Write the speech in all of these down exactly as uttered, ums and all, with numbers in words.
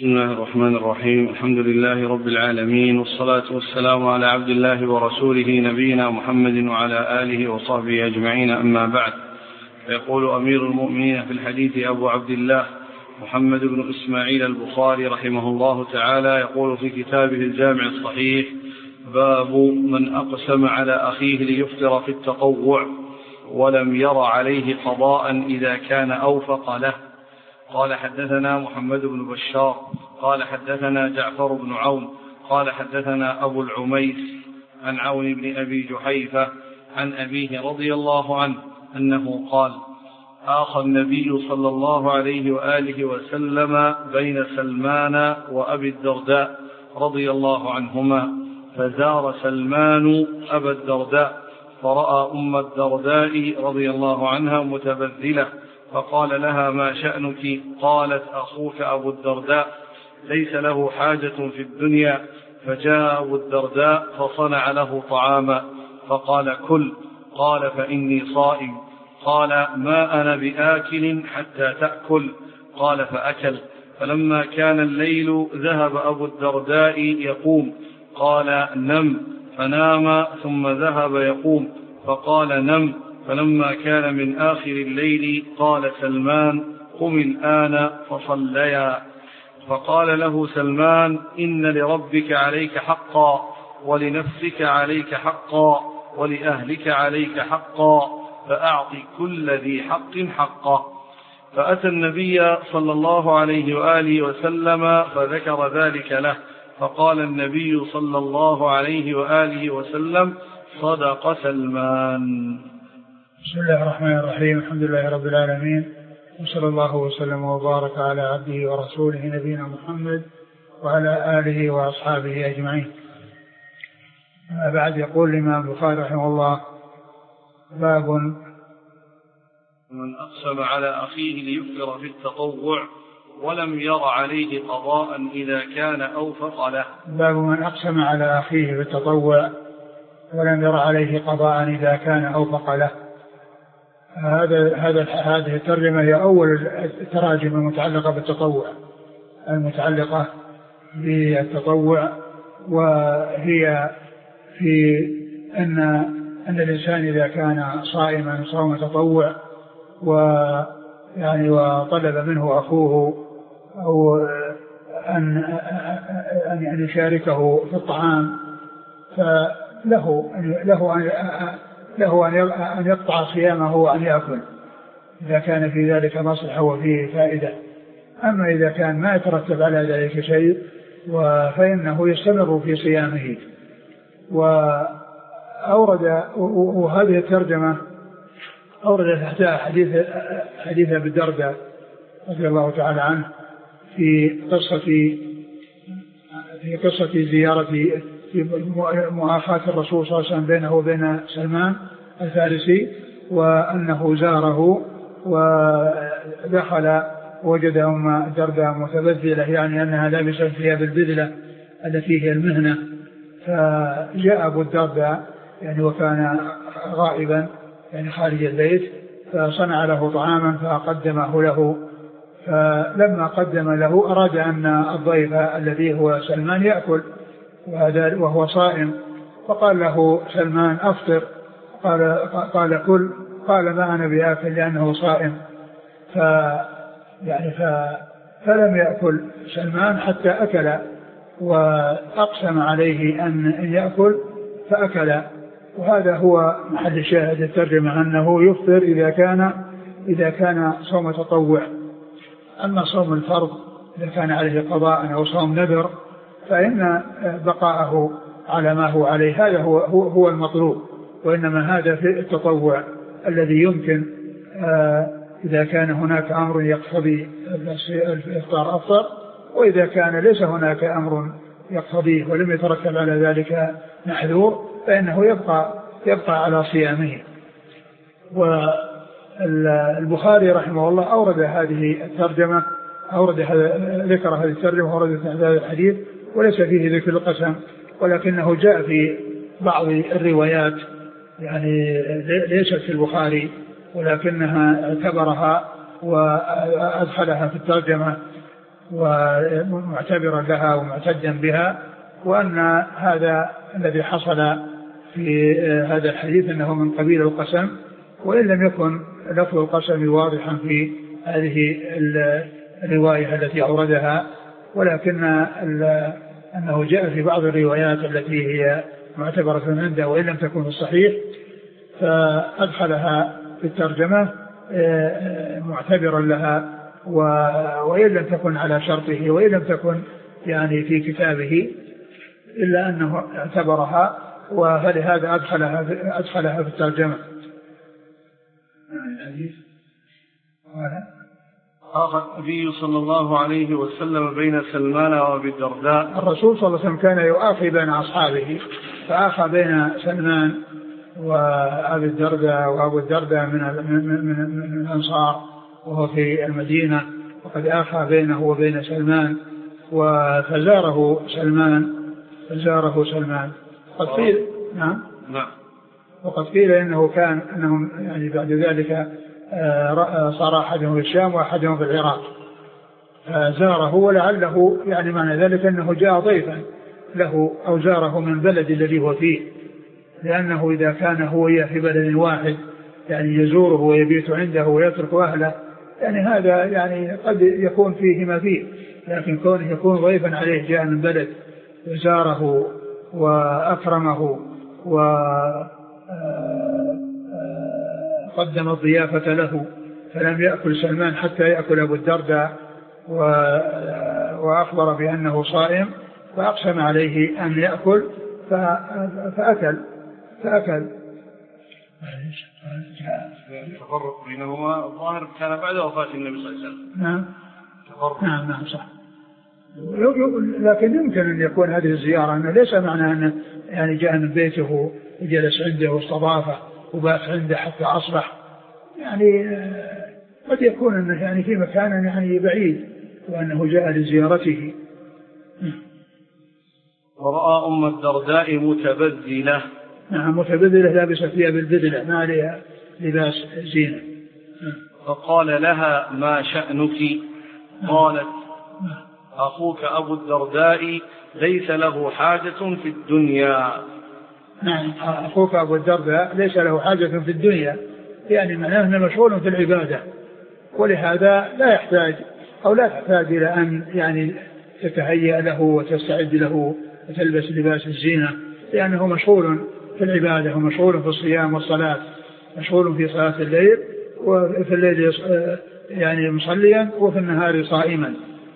بسم الله الرحمن الرحيم. الحمد لله رب العالمين، والصلاة والسلام على عبد الله ورسوله نبينا محمد وعلى آله وصحبه أجمعين، أما بعد. يقول أمير المؤمنين في الحديث أبو عبد الله محمد بن إسماعيل البخاري رحمه الله تعالى، يقول في كتابه الجامع الصحيح: باب من أقسم على أخيه ليفطر في التطوع ولم ير عليه قضاء إذا كان أوفق له. قال: حدثنا محمد بن بشار قال حدثنا جعفر بن عون قال حدثنا أبو العميس عن عون بن أبي جحيفة عن أبيه رضي الله عنه أنه قال: آخى النبي صلى الله عليه وآله وسلم بين سلمان وأبي الدرداء رضي الله عنهما، فزار سلمان أبا الدرداء فرأى أم الدرداء رضي الله عنها متبذلة، فقال لها: ما شأنك؟ قالت: أخوك أبو الدرداء ليس له حاجة في الدنيا. فجاء أبو الدرداء فصنع له طعاما فقال: كل. قال: فإني صائم. قال: ما أنا بآكل حتى تأكل. قال: فأكل. فلما كان الليل ذهب أبو الدرداء يقوم، قال: نم. فنام ثم ذهب يقوم، فقال: نم. فلما كان من آخر الليل قال سلمان: قم الآن فصليا. فقال له سلمان: إن لربك عليك حقا، ولنفسك عليك حقا، ولأهلك عليك حقا، فأعط كل ذي حق حقه. فأتى النبي صلى الله عليه وآله وسلم فذكر ذلك له، فقال النبي صلى الله عليه وآله وسلم: صدق سلمان. بسم الله الرحمن الرحيم. الحمد لله رب العالمين، وصلى الله وسلم وبارك على عبده ورسوله نبينا محمد وعلى آله وأصحابه أجمعين. بعد، يقول الإمام البخاري رحمه الله: باب من أقسم على أخيه ليفطر في التطوع ولم ير عليه قضاء إذا كان أوفق له. باب من أقسم على أخيه في التطوع ولم ير عليه قضاء إذا كان أوفق له. هذا هذا هذه الترجمة هي أول التراجم المتعلقة بالتطوع، المتعلقة بالتطوع، وهي في أن أن الإنسان إذا كان صائما صوم تطوع ويعني وطلب منه أخوه أو أن أن يشاركه في الطعام، فله له أن له أن يقطع صيامه وأن يأكل إذا كان في ذلك مصلحة وفيه فائدة. أما إذا كان ما يترتب على ذلك شيء فإنه يستمر في صيامه. وأورد وهذه الترجمة أورد تحتها حديث حديث أبي الدرداء رضي الله تعالى عنه في قصة في قصة زيارة في مؤاخاة الرسول صلى الله عليه وسلم بينه وبين سلمان الفارسي، وأنه زاره ودخل وجد أم الدرداء متبذلة، يعني أنها لابسة ثياب البذلة التي هي المهنة. فجاء أبو الدرداء يعني وكان غائبا يعني خارج البيت، فصنع له طعاما فقدمه له. فلما قدم له أراد أن الضيف الذي هو سلمان يأكل وهو صائم، فقال له سلمان: أفطر. قال قال كل. قال: ما أنا بآكل لأنه صائم. ف يعني ف فلم يأكل سلمان حتى أكل، وأقسم عليه أن يأكل فأكل. وهذا هو محل شاهد الترجمة، أنه يفطر إذا كان إذا كان صوم تطوع. أما صوم الفرض إذا كان عليه قضاء أو صوم نذر فإن بقاءه على ما هو عليه هذا هو هو المطلوب. وإنما هذا في التطوع الذي يمكن إذا كان هناك أمر يقتضي الإفطار أفطر، وإذا كان ليس هناك أمر يقتضيه ولم يترتب على ذلك محذور فإنه يبقى يبقى على صيامه. والبخاري رحمه الله أورد هذه الترجمة أورد ذكر هذه الترجمة وأورد هذا الحديث، وليس فيه ذكر القسم، ولكنه جاء في بعض الروايات يعني ليست في البخاري، ولكنها اعتبرها وأدخلها في الترجمة. ومعتبرا لها ومعتدا بها، وأن هذا الذي حصل في هذا الحديث أنه من قبيل القسم، وإن لم يكن لفظ القسم واضحا في هذه الرواية التي أوردها، ولكن أنه جاء في بعض الروايات التي هي معتبرة عنده وإن لم تكن في الصحيح، فأدخلها في الترجمة معتبرا لها، وإن لم تكن على شرطه وإن لم تكن يعني في كتابه، إلا أنه اعتبرها ولهذا أدخلها أدخلها في الترجمة. آخى النبي صلى الله عليه وسلم بين سلمان وأبي الدرداء. الرسول صلى الله عليه وسلم كان يؤاخي بين أصحابه، فآخى بين سلمان وأبي الدرداء، وأبو الدرداء من من من الأنصار وهو في المدينة، وقد آخى بينه وبين سلمان، وفزاره سلمان فزاره سلمان قد قيل نعم نعم وقد قيل إنه كان أنهم يعني بعد ذلك صار أحدهم في الشام وأحدهم في العراق، فزاره، ولعله يعني معنى ذلك أنه جاء ضيفا له أو زاره من بلد الذي هو فيه، لأنه إذا كان هو في بلد واحد يعني يزوره ويبيت عنده ويترك أهله، يعني هذا يعني قد يكون فيه ما فيه، لكن كونه يكون ضيفا عليه جاء من بلد وزاره وأكرمه وقدم الضيافة له، فلم يأكل سلمان حتى يأكل أبو الدرداء، وأخبر بأنه صائم، فأقسم عليه أن يأكل فأكل فأكل التفرق بينهما الظاهر كان بعد وفاة النبي صلى الله عليه وسلم. نعم نعم نعم صح. لكن يمكن أن يكون هذه الزيارة أنه ليس معنى أنه يعني جاء من بيته وجلس عنده واستضافه وبات عنده حتى أصبح، يعني قد يكون أنه يعني في مكان يعني بعيد وأنه جاء لزيارته. ورأى أم الدرداء متبذلة. نعم متبذلة لابسة ثياب البذلة ما عليها لباس زينة. فقال لها ما شأنك؟ قالت أخوك أبو الدرداء ليس له حاجة في الدنيا. نعم أخوك أبو الدرداء ليس له حاجة في الدنيا، يعني معناه أنه مشغول في العبادة، ولهذا لا يحتاج أو لا تحتاج إلى أن يعني تتهيأ له وتستعد له وتلبس لباس الزينة، لأنه مشغول في العبادة ومشغول في الصيام والصلاة، مشغول في صلاة الليل، وفي الليل يعني مصليا وفي النهار صائما.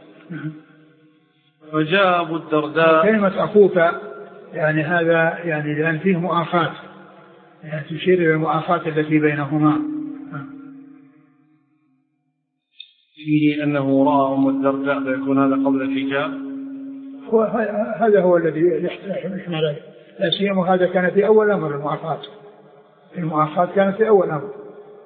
وجاء أبو الدرداء. كلمة أخوك يعني هذا يعني لأن فيه مؤاخاة، يعني تشير إلى المؤاخاة التي بينهما. فيه أنه رأى أم الدرداء فيكون هذا قبل الحجاب. هذا هو الذي يحمل، لا سيما هذا كان في أول أمر المؤاخاة، المؤاخاة كانت في أول أمر.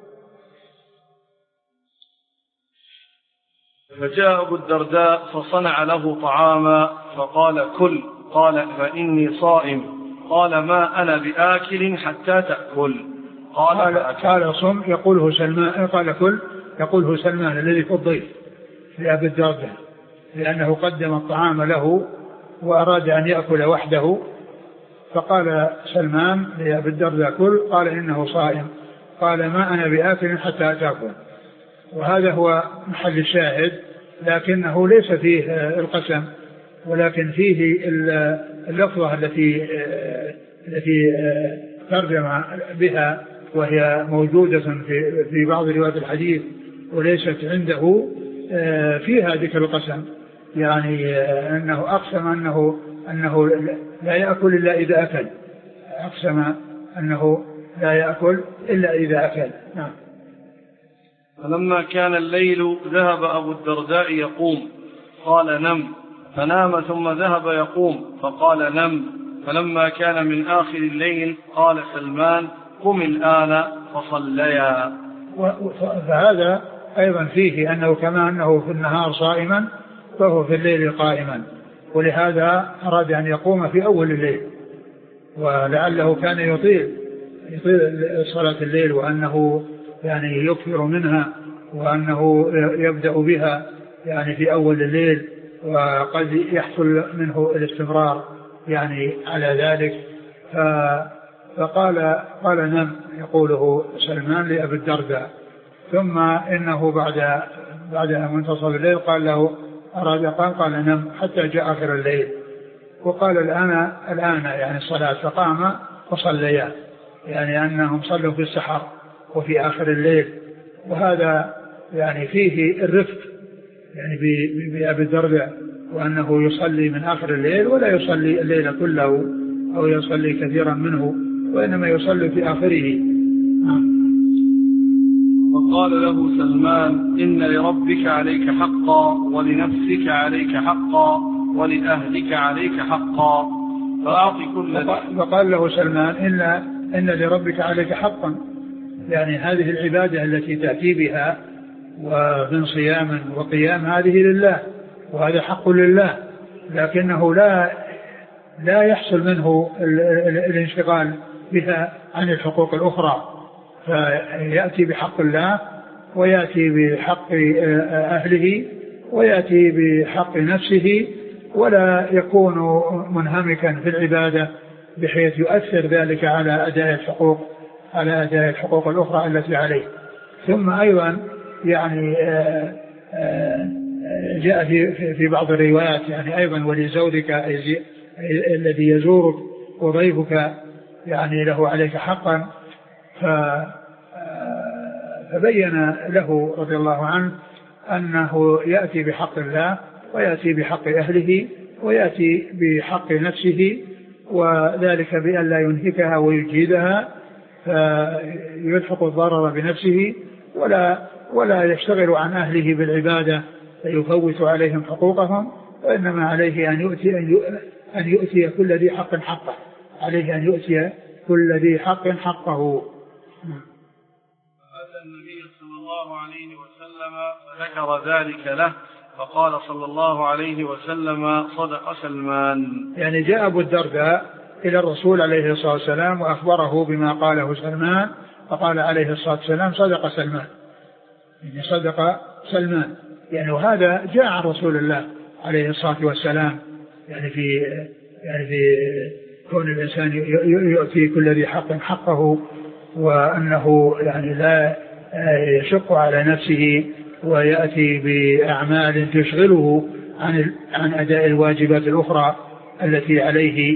فجاء أبو الدرداء فصنع له طعاما فقال كل، قال فإني صائم، قال ما أنا بآكل حتى تأكل، قال قال صم يقوله سلمان، قال كل يقوله سلمان الذي في الضيف لأبي الدرداء، لأنه قدم الطعام له وأراد أن يأكل وحده، فقال سلمان لأبي الدرداء كل، قال إنه صائم، قال ما أنا بآكل حتى تأكل. وهذا هو محل الشاهد، لكنه ليس فيه القسم، ولكن فيه اللفظة التي التي ترجم بها، وهي موجودة في في بعض روايات الحديث وليست عنده، فيها ذكر القسم، يعني أنه أقسم أنه أنه لا يأكل إلا إذا أكل، أقسم أنه لا يأكل إلا إذا أكل. نعم. فلما كان الليل ذهب أبو الدرداء يقوم، قال نم، فنام ثم ذهب يقوم فقال نم، فلما كان من آخر الليل قال سلمان قم الآن فصليا. فهذا أيضا فيه أنه كما أنه في النهار صائما فهو في الليل قائما، ولهذا أراد أن يقوم في أول الليل، ولعله كان يطيل يطيل صلاة الليل، وأنه يعني يكثر منها، وأنه يبدأ بها يعني في أول الليل، وقد يحصل منه الاستمرار يعني على ذلك. فقال قال نم، يقوله سلمان لأبي الدرداء. ثم إنه بعد بعد منتصف الليل قال له أراد قال قال نم حتى جاء آخر الليل، وقال الآن الآن يعني الصلاة، فقام وصليا، يعني أنهم صلوا في السحر وفي آخر الليل. وهذا يعني فيه الرفق يعني بأبي الدرداء، وأنه يصلي من آخر الليل ولا يصلي الليل كله أو يصلي كثيرا منه، وإنما يصلي في آخره. وقال له سلمان إن لربك عليك حقا ولنفسك عليك حقا ولأهلك عليك حقا فأعطي كل. فقال له سلمان إن, إن لربك عليك حقا، يعني هذه العبادة التي تأتي بها ومن صيام وقيام هذه لله، وهذا حق لله، لكنه لا لا يحصل منه الانشغال بها عن الحقوق الأخرى، فيأتي بحق الله ويأتي بحق أهله ويأتي بحق نفسه، ولا يكون منهمكا في العبادة بحيث يؤثر ذلك على أداء الحقوق على أداء الحقوق الأخرى التي عليه. ثم أيضا يعني جاء في في بعض الروايات يعني أيضا ولزوجك الذي يزورك وضيفك يعني له عليك حقا. فبين له رضي الله عنه أنه يأتي بحق الله ويأتي بحق أهله ويأتي بحق نفسه، وذلك بأن لا ينهكها ويجهدها فيلحق الضرر بنفسه، ولا ولا يشتغل عن أهله بالعبادة فيفوت عليهم حقوقهم، وإنما عليه أن يؤتي أن يؤتي كل ذي حق حقه، عليه أن يؤتي كل ذي حق حقه. فأتى النبي صلى الله عليه وسلم فذكر ذلك له، فقال صلى الله عليه وسلم صدق سلمان. يعني جاء أبو الدرداء إلى الرسول عليه الصلاة والسلام وأخبره بما قاله سلمان، فقال عليه الصلاة والسلام صدق سلمان، يعني صدق سلمان، يعني وهذا جاء عن رسول الله عليه الصلاة والسلام، يعني في يعني في كون الإنسان يؤتي كل ذي حق حقه، وأنه يعني لا يشق على نفسه ويأتي بأعمال تشغله عن عن أداء الواجبات الأخرى التي عليه.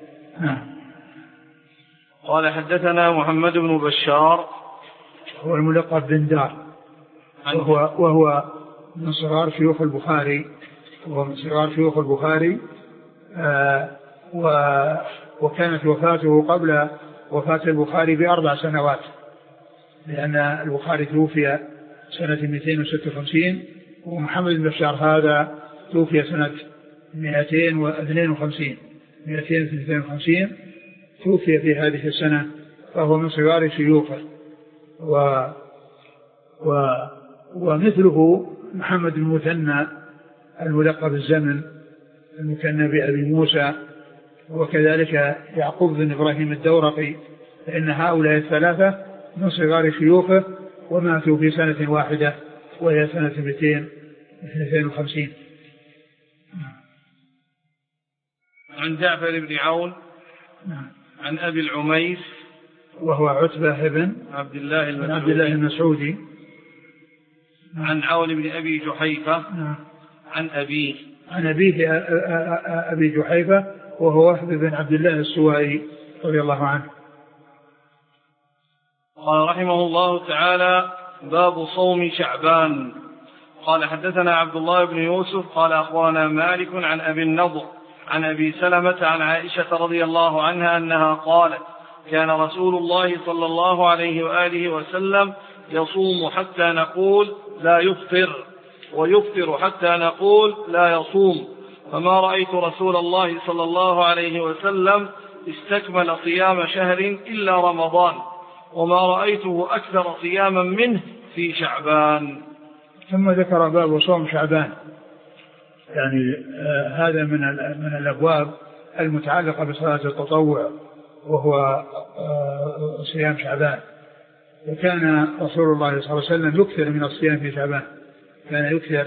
قال حدثنا محمد بن بشار هو الملقب بن دار، وهو, وهو من صغار شيوخ البخاري وهو من صغار شيوخ البخاري آه وكانت وفاته قبل وفاة البخاري بأربع سنوات، لأن البخاري توفي سنة مئتين وستة وخمسين، ومحمد بن بشار هذا توفي سنة مئتين واثنين وخمسين مئتين واثنين وخمسين، توفي في هذه السنة، فهو من صغار شيوخه. و و ومثله محمد بن المثنى الملقب الزمن المكنى بأبي موسى، وكذلك يعقوب بن إبراهيم الدورقي، فإن هؤلاء الثلاثة من صغار شيوخه وماتوا في سنة واحدة وهي سنة مئتين واثنين وخمسين. عن جعفر بن عون عن أبي العميس وهو عتبة بن عبد الله المسعودي, عبد الله المسعودي عن عون بن أبي جحيفة عن أبيه عن أبيه أبي جحيفة وهو وهب بن عبد الله السوائي رضي الله عنه. قال رحمه الله تعالى: باب صوم شعبان. قال حدثنا عبد الله بن يوسف قال أخبرنا مالك عن أبي النضر عن أبي سلمة عن عائشة رضي الله عنها أنها قالت: كان رسول الله صلى الله عليه وآله وسلم يصوم حتى نقول لا يفطر، ويفطر حتى نقول لا يصوم، فما رأيت رسول الله صلى الله عليه وسلم استكمل صيام شهر إلا رمضان، وما رأيته أكثر صياما منه في شعبان. ثم ذكر باب صوم شعبان، يعني آه هذا من من الأبواب المتعلقة بصلاة التطوع، وهو آه صيام شعبان. وكان رسول الله صلى الله عليه وسلم يكثر من الصيام في شعبان، كان يكثر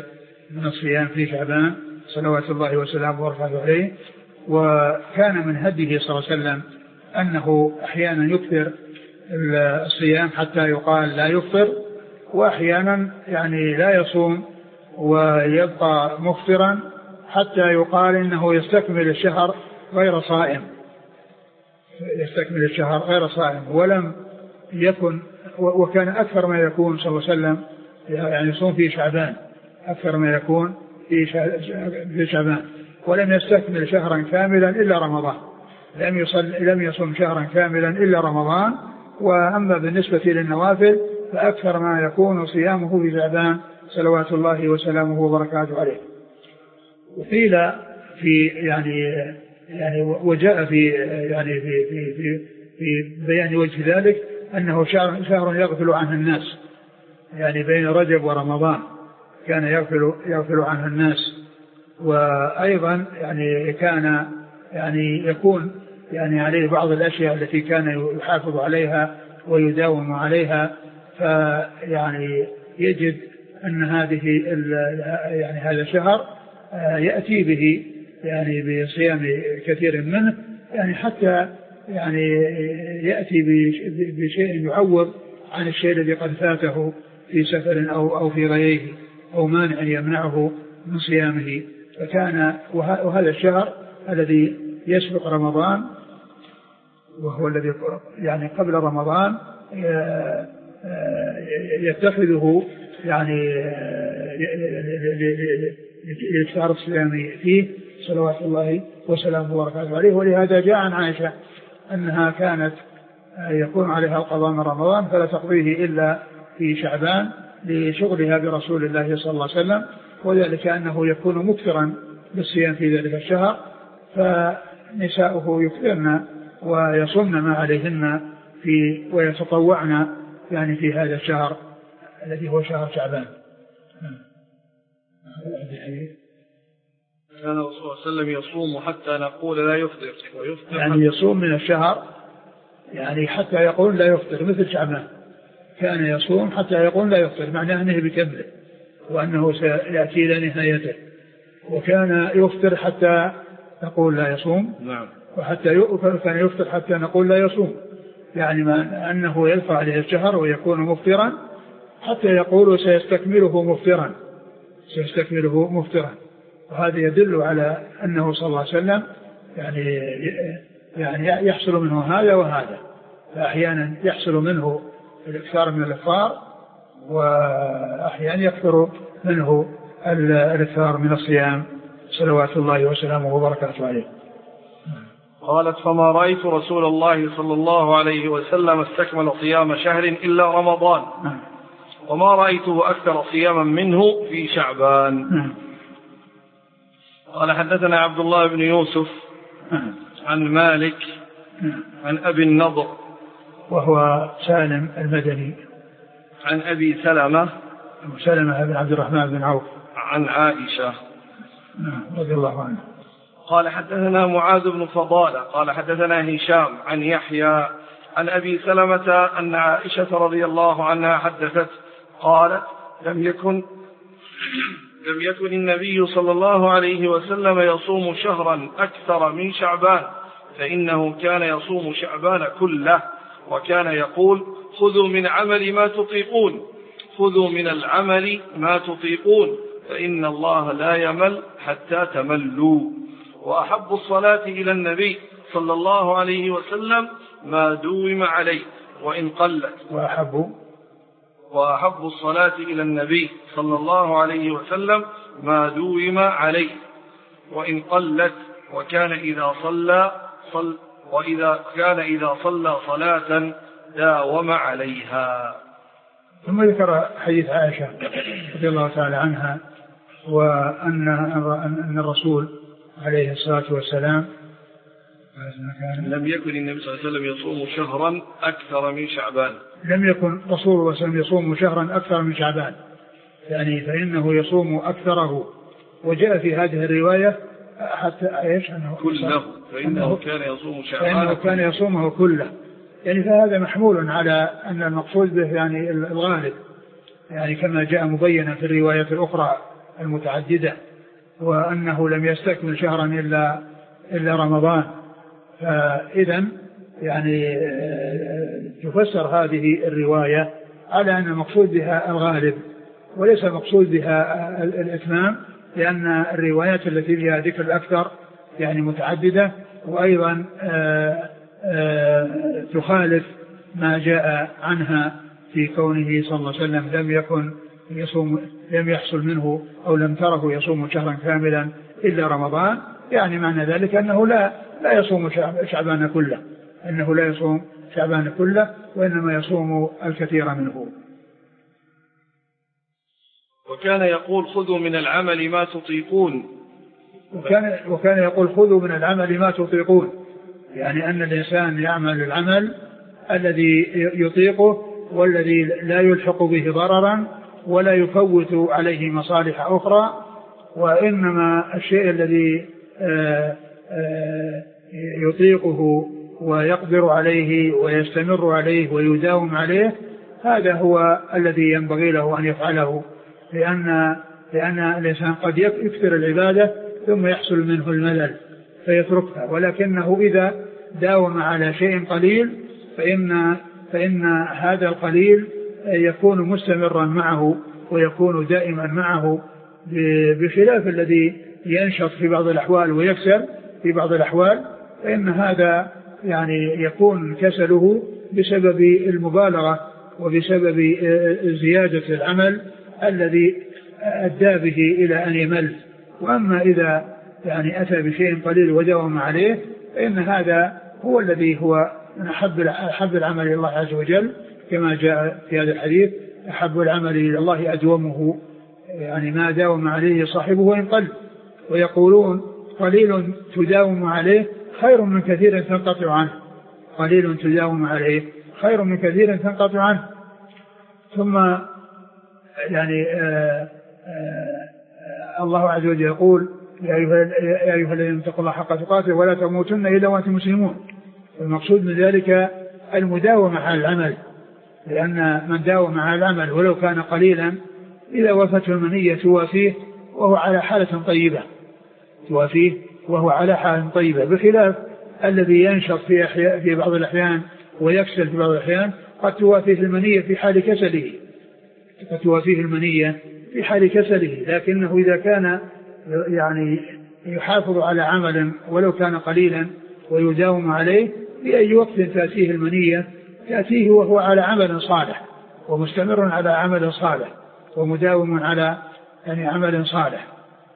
من الصيام في شعبان صلوات الله وسلامه وبركاته عليه. وكان من هديه صلى الله عليه وسلم أنه أحيانا يكثر الصيام حتى يقال لا يفطر، وأحيانا يعني لا يصوم ويبقى مفطرا حتى يقال إنه يستكمل الشهر غير صائم، يستكمل الشهر غير صائم. ولم يكن، وكان أكثر ما يكون صلى الله عليه وسلم يعني يصوم في شعبان، أكثر ما يكون في شعبان، ولم يستكمل شهرا كاملا إلا رمضان، لم يصل لم يصوم شهرا كاملا إلا رمضان. وأما بالنسبة للنوافل فأكثر ما يكون صيامه في شعبان صلوات الله وسلامه وبركاته عليه. وقيل في يعني يعني وجاء في يعني في في في, في بيان وجه ذلك أنه شهر, شهر يغفل عنه الناس، يعني بين رجب ورمضان كان يغفل يغفل عنه الناس. وأيضا يعني كان يعني يكون يعني عليه بعض الأشياء التي كان يحافظ عليها ويداوم عليها، فيعني يجد أن هذه يعني هذا الشهر يأتي به يعني بصيام كثير منه، يعني حتى يعني يأتي بشيء يعوض عن الشيء الذي قد فاته في سفر أو أو في غيره أو مانع يمنعه من صيامه. فكان وهذا الشهر الذي يسبق رمضان وهو الذي يعني قبل رمضان يتخذه يعني لإكثار الصيام فيه صلوات الله وسلامه وبركاته عليه. ولهذا جاء عن عائشة أنها كانت يكون عليها القضاء من رمضان فلا تقضيه إلا في شعبان لشغلها برسول الله صلى الله عليه وسلم، وذلك أنه يكون مكثرا بالصيام في ذلك الشهر، فنساؤه يكثرن ويصمن ما عليهن في ويتطوعن يعني في هذا الشهر الذي هو شهر شعبان. كان الرسول صلى الله عليه وسلم يصوم حتى نقول لا يفطر ويفطر يعني يصوم من الشهر يعني حتى يقول لا يفطر، مثل شعبان كان يصوم حتى يقول لا يفطر، معناه أنه بكمله وأنه سيأتي إلى نهايته. وكان يفطر حتى نقول لا يصوم، نعم، وحتى كان يفطر حتى نقول لا يصوم، يعني ما أنه يلقى عليه الشهر ويكون مفطرا حتى يقول سيستكمله مفطرا سيستكمله مفطرا. وهذا يدل على أنه صلى الله عليه وسلم يعني يعني يحصل منه هذا وهذا، فأحيانا يحصل منه الإكثار من الإفطار، وأحيانا يكثر منه الإكثار من الصيام صلوات الله وسلامه وبركاته عليه. قالت: فما رأيت رسول الله صلى الله عليه وسلم استكمل صيام شهر إلا رمضان، وما رأيته أكثر صياما منه في شعبان. قال: حدثنا عبد الله بن يوسف عن مالك عن أبي النضر وهو سالم المدني عن أبي سلمة سلمة بن عبد الرحمن بن عوف عن عائشة رضي الله عنه. قال: حدثنا معاذ بن فضالة قال: حدثنا هشام عن يحيى عن أبي سلمة أن عائشة رضي الله عنها حدثت قالت: لم يكن لم يكن النبي صلى الله عليه وسلم يصوم شهرا أكثر من شعبان، فإنه كان يصوم شعبان كله، وكان يقول: خذوا من عمل ما تطيقون خذوا من العمل ما تطيقون فإن الله لا يمل حتى تملوا. وأحب الصلاة إلى النبي صلى الله عليه وسلم ما دوم عليه وإن قلت وأحب وأحب الصلاة إلى النبي صلى الله عليه وسلم ما دوم عليه وإن قلت وكان إذا صلى صل وإذا كان إذا صلى صلاة داوم عليها. ثم ذكر حديث عائشة رضي الله تعالى عنها، وأن أن الرسول عليه الصلاة والسلام لم يكن النبي صلى الله عليه وسلم يصوم شهرا أكثر من شعبان لم يكن رسول الله صلى الله عليه وسلم يصوم شهرا أكثر من شعبان، يعني فإنه يصوم أكثره. وجاء في هذه الرواية حتى ايش انه كله فإنه كان يصوم شعبان فإنه كان يصومه كله، يعني فهذا محمول على أن المقصود به يعني الغالب، يعني كما جاء مبينا في الرواية الأخرى المتعددة، وأنه لم يستكمل شهرا إلا إلا رمضان. فإذن يعني تفسر هذه الرواية على أن المقصود بها الغالب وليس المقصود بها الإتمام، لأن الروايات التي فيها ذكر الأكثر يعني متعددة، وأيضا آآ آآ تخالف ما جاء عنها في كونه صلى الله عليه وسلم لم يكن يصوم لم يحصل منه أو لم تره يصوم شهرا كاملا إلا رمضان، يعني معنى ذلك أنه لا لا يصوم شعبان كله، أنه لا يصوم شعبان كله وإنما يصوم الكثير منه. وكان يقول خذوا من العمل ما تطيقون. وكان, وكان يقول خذوا من العمل ما تطيقون، يعني أن الإنسان يعمل العمل الذي يطيقه والذي لا يلحق به ضررا ولا يفوت عليه مصالح أخرى، وإنما الشيء الذي يطيقه ويقدر عليه ويستمر عليه ويداوم عليه هذا هو الذي ينبغي له أن يفعله، لأن, لأن الإنسان قد يكثر العبادة ثم يحصل منه الملل فيتركها، ولكنه إذا داوم على شيء قليل فإن, فإن هذا القليل يكون مستمرا معه ويكون دائما معه، بخلاف الذي ينشط في بعض الأحوال ويكسر في بعض الأحوال، فإن هذا يعني يكون كسله بسبب المبالغة وبسبب زيادة العمل الذي أدى به إلى أن يمل. وأما إذا يعني أتى بشيء قليل وداوم عليه فإن هذا هو الذي هو من أحب العمل إلى الله عز وجل، كما جاء في هذا الحديث أحب العمل إلى الله أدومه، يعني ما داوم عليه صاحبه وإن قل. ويقولون قليل تداوم عليه خير من كثير تنقطع عنه، قليل تداوم عليه خير من كثير تنقطع عنه. ثم يعني آآ آآ الله عز وجل يقول يا أيها الذين اتقوا الله حق تقاته ولا تموتن إلا وأنتم مسلمون. المقصود من ذلك المداومة على العمل، لأن من داوم على العمل ولو كان قليلا إذا وفته المنية توافيه وهو على حالة طيبة توافيه وهو على حالة طيبة، بخلاف الذي ينشط في, في بعض الأحيان ويكسل في بعض الأحيان قد توافيه المنية في حال كسله قد توافيه المنية في حال كسله لكنه إذا كان يعني يحافظ على عمل ولو كان قليلا ويداوم عليه بأي وقت تأتيه المنية تأتيه وهو على عمل صالح ومستمر على عمل صالح ومداوم على يعني عمل صالح.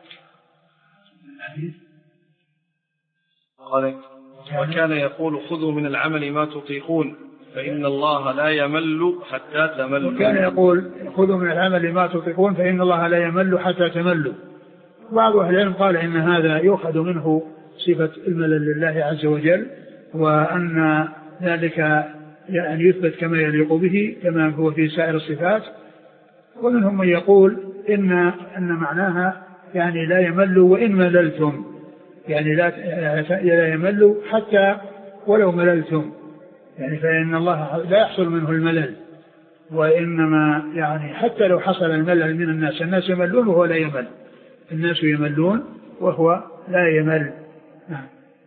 وكان يقول خذوا من العمل ما تطيقون فإن الله لا يمل حتى تملوا. وكان يقول خذوا من العمل ما تطيقون فإن الله لا يمل حتى تملوا. بعض أهل العلم قال إن هذا يؤخذ منه صفة الملل لله عز وجل، وأن ذلك يعني يثبت كما يليق به كما هو في سائر الصفات. ومنهم من يقول إن, أن معناها يعني لا يملوا وإن مللتم، يعني لا, لا يملوا حتى ولو مللتم، يعني فإن الله لا يحصل منه الملل، وإنما يعني حتى لو حصل الملل من الناس، الناس يملون وهو لا يمل، الناس يملون وهو لا يمل. نعم.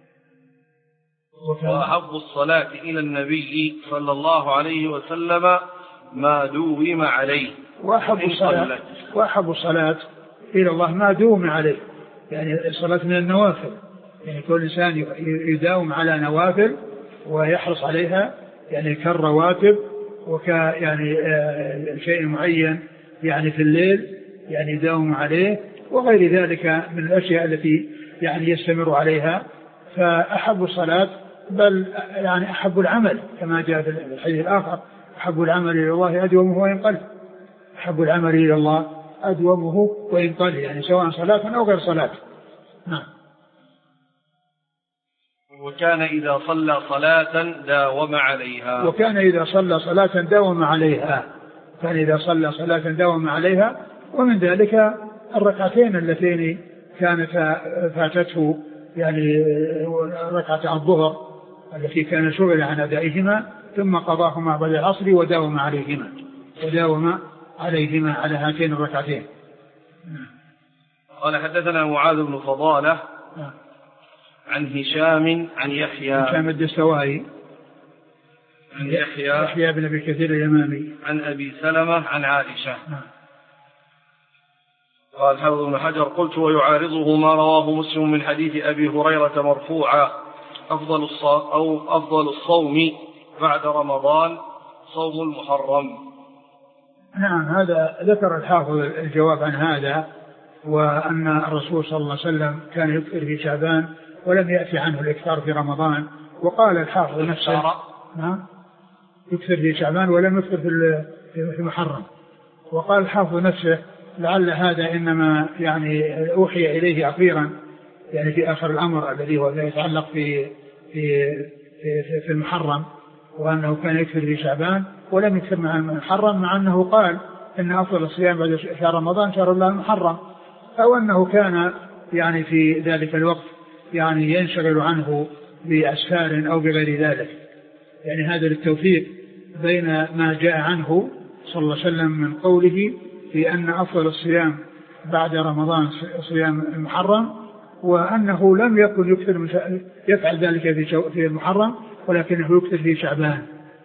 وأحب الصلاة إلى النبي صلى الله عليه وسلم ما دوم عليه. وأحب الصلاة, وأحب الصلاة إلى الله ما دوم عليه، يعني الصلاة من النوافل، يعني كل إنسان يداوم على نوافل ويحرص عليها، يعني كالرواتب وك يعني شيء معين يعني في الليل يعني يداوم عليه، وغير ذلك من الأشياء التي يعني يستمر عليها. فأحب الصلاة بل يعني أحب العمل كما جاء في الحديث الآخر أحب العمل إلى الله أدومه وإن قل، أحب العمل إلى الله أدومه وإن قل، يعني سواء صلاة أو غير صلاة. نعم. وكان إذا صلى صلاة داوم عليها. وكان إذا صلى صلاة داوم عليها كان إذا صلى صلاة داوم عليها. ومن ذلك الركعتين اللتين كانت فاتته يعني ركعة الظهر التي كان شغل عن أدائهما ثم قضاهما بعد العصر وداوم عليهما وداوم عليهما على هاتين الركعتين. قال حدثنا معاذ بن فضالة عن هشام عن يحيى هشام الدستوائي عن يحيى يحيى بن أبي كثير اليمامي عن أبي سلمة عن عائشة. قال حافظ بن حجر قلت ويعارضه ما رواه مسلم من حديث أبي هريرة مرفوعا أفضل أو أفضل الصوم بعد رمضان صوم المحرم. نعم هذا ذكر الحافظ الجواب عن هذا، وأن الرسول صلى الله عليه وسلم كان يكثر في شعبان ولم يأتي عنه الإكثار في رمضان. وقال الحافظ نفسه نعم يكثر في شعبان ولم يكثر في محرم. وقال الحافظ نفسه لعل هذا إنما يعني أوحي إليه أخيرا، يعني في آخر الأمر الذي هو يتعلق في في في, في المحرم، وأنه كان يكثر في شعبان ولم يكثر مع المحرم، مع أنه قال إن أفضل الصيام بعد شهر رمضان شهر الله المحرم، أو أنه كان يعني في ذلك الوقت يعني ينشغل عنه بأسفار أو بغير ذلك. يعني هذا للتوفيق بين ما جاء عنه صلى الله عليه وسلم من قوله في أن أفضل الصيام بعد رمضان صيام المحرم، وأنه لم يكن يكثر يفعل ذلك في المحرم ولكنه يكثر في شعبان.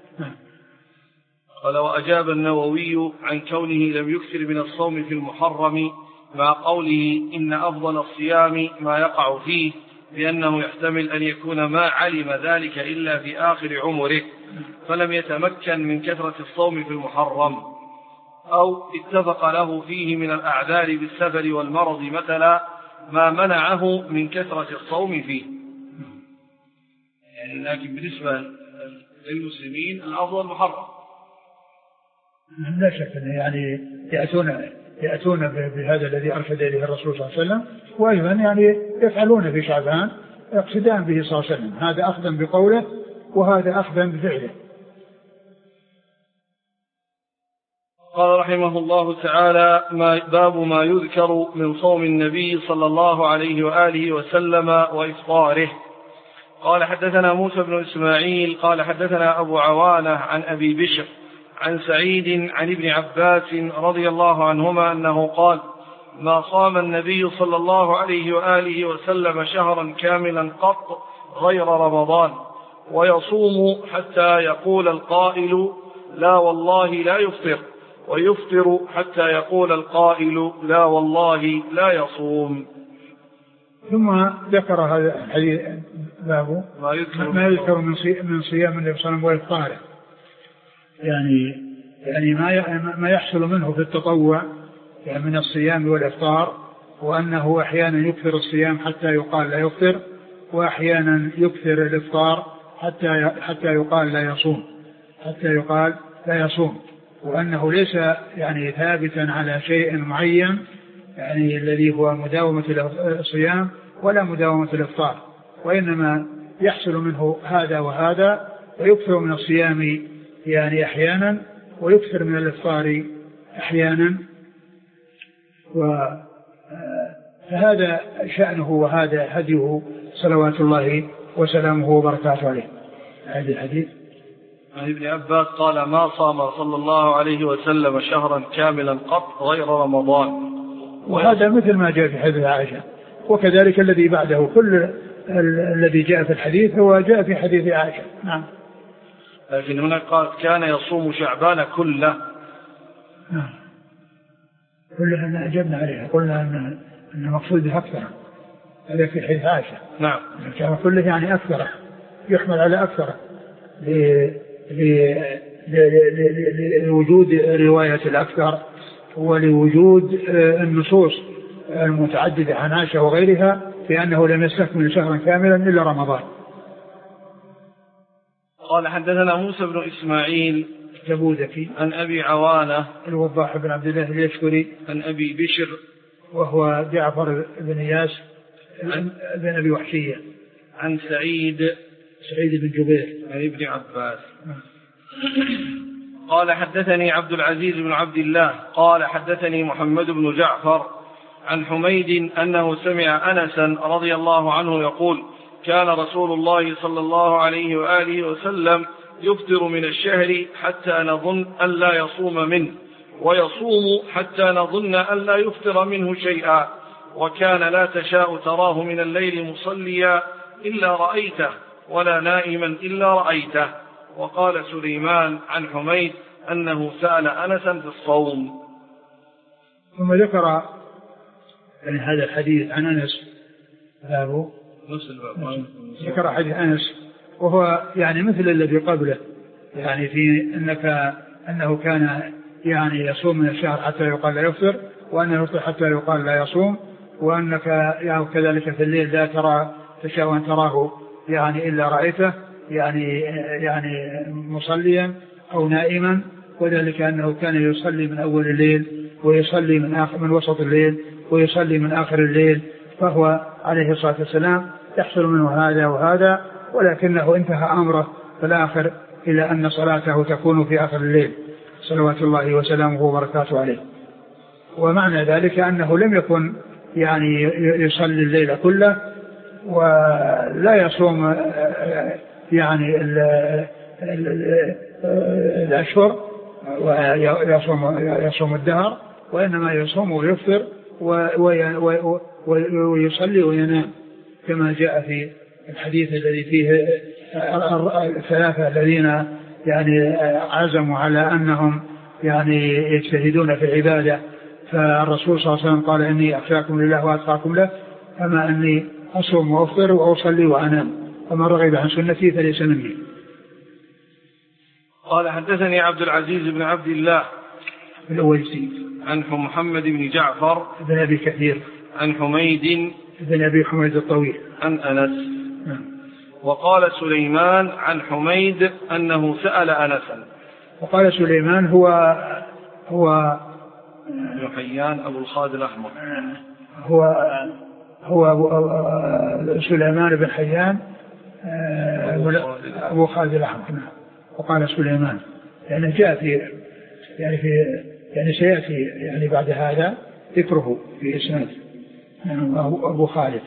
قال وأجاب النووي عن كونه لم يكثر من الصوم في المحرم مع قوله إن أفضل الصيام ما يقع فيه، لأنه يحتمل أن يكون ما علم ذلك إلا في آخر عمره فلم يتمكن من كثرة الصوم في المحرم، أو اتفق له فيه من الأعذار بالسفر والمرض مثلا ما منعه من كثرة الصوم فيه. يعني لكن بالنسبة للمسلمين الأفضل محرم. لا شك أنه يعني يأتون يأتون بهذا الذي أرشد إليه الرسول صلى الله عليه وسلم، وأيضا يعني يفعلون في شعبان اقتداء به صلى الله عليه وسلم، هذا أخذا بقوله وهذا أخذا بفعله. قال رحمه الله تعالى ما باب ما يذكر من صوم النبي صلى الله عليه وآله وسلم وإفطاره. قال حدثنا موسى بن إسماعيل قال حدثنا أبو عوانة عن أبي بشر عن سعيد عن ابن عباس رضي الله عنهما أنه قال ما صام النبي صلى الله عليه وآله وسلم شهرا كاملا قط غير رمضان، ويصوم حتى يقول القائل لا والله لا يفطر، ويفطر حتى يقول القائل لا والله لا يصوم. ثم ذكر هذا الحديث بابه ما يذكر من صيام النبي صلى الله عليه وسلم وإفطاره، يعني يعني ما ما يحصل منه في التطوع يعني من الصيام والإفطار، وأنه أحيانا يكثر الصيام حتى يقال لا يفطر، وأحيانا يكثر الإفطار حتى حتى يقال لا يصوم حتى يقال لا يصوم وأنه ليس يعني ثابتا على شيء معين يعني الذي هو مداومة الصيام ولا مداومة الإفطار، وإنما يحصل منه هذا وهذا، ويكثر من الصيام يعني أحيانا ويكثر من الإفطار أحيانا، فهذا شأنه وهذا هديه صلوات الله وسلامه وبركاته عليه. هذا الحديث عن ابن عباس قال ما صام صلى الله عليه وسلم شهرا كاملا قط غير رمضان، وهذا مثل ما جاء في حديث عائشة، وكذلك الذي بعده كل الذي جاء في الحديث هو جاء في حديث عائشة. نعم. لكن هنا قال كان يصوم شعبان كله. نعم. كلها أجبنا عليها، قلنا أن المقصود به أكثر، هذا في حديث عائشة. نعم. كان كله يعني أكثر، يحمل على أكثر لوجود رواية الأكثر ولوجود النصوص المتعددة عن عائشة وغيرها بأنه لم يستكمل شهرا كاملا إلا رمضان. قال حدثنا موسى بن إسماعيل جبودكي عن أبي عوانة الوضاح بن عبد الله اليشكري عن أبي بشر وهو جعفر بن إياس بن أبي وحشية عن سعيد سعيد بن جبير عن ابن عباس قال حدثني عبد العزيز بن عبد الله قال حدثني محمد بن جعفر عن حميد أنه سمع أنسا رضي الله عنه يقول كان رسول الله صلى الله عليه وآله وسلم يفطر من الشهر حتى نظن أن لا يصوم منه، ويصوم حتى نظن أن لا يفطر منه شيئا، وكان لا تشاء تراه من الليل مصليا إلا رأيته ولا نائما إلا رأيته. وقال سليمان عن حميد أنه سأل أنسا في الصوم. ثم ذكر يعني هذا الحديث عن أنس بابه ذكر حديث أنس وهو يعني مثل الذي قبله، يعني في أنك أنه كان يعني يصوم من الشهر حتى يقال لا يفطر، وأنه يفطر حتى يقال لا يصوم، وأنك يعني كذلك في الليل لا ترى تشاء أن تراه يعني إلا رأيته يعني يعني مصليا أو نائما، وذلك أنه كان يصلي من أول الليل ويصلي من آخر من وسط الليل ويصلي من آخر الليل، فهو عليه الصلاة والسلام يحصل منه هذا وهذا، ولكنه انتهى أمره في الآخر إلى أن صلاته تكون في آخر الليل صلوات الله وسلامه وبركاته عليه. ومعنى ذلك أنه لم يكن يعني يصلي الليل كله ولا يصوم يعني الأشهر ويصوم يصوم الدهر، وإنما يصوم ويفطر ويصلي وينام، كما جاء في الحديث الذي فيه الثلاثة الذين يعني عزموا على أنهم يعني يجتهدون في العبادة، فالرسول صلى الله عليه وسلم قال إني أخشاكم لله وأتقاكم له، أما أني أصوم وأفطر وأصلي وأنام، فمن رغب عن سنتي فليس مني. قال حدثني عبد العزيز بن عبد الله الأويسي عن محمد بن جعفر بن أبي كثير عن حميد بن أبي حميد الطويل عن أنس. وقال سليمان عن حميد أنه سأل أنسا. وقال سليمان هو هو بن حيان أبو الخالد الأحمر هو هو أبو سليمان بن حيان أبو خالد الأحمر. وقال سليمان يعني جاء في يعني في يعني سيأتي يعني بعد هذا ذكره في إسناد أبو خالد.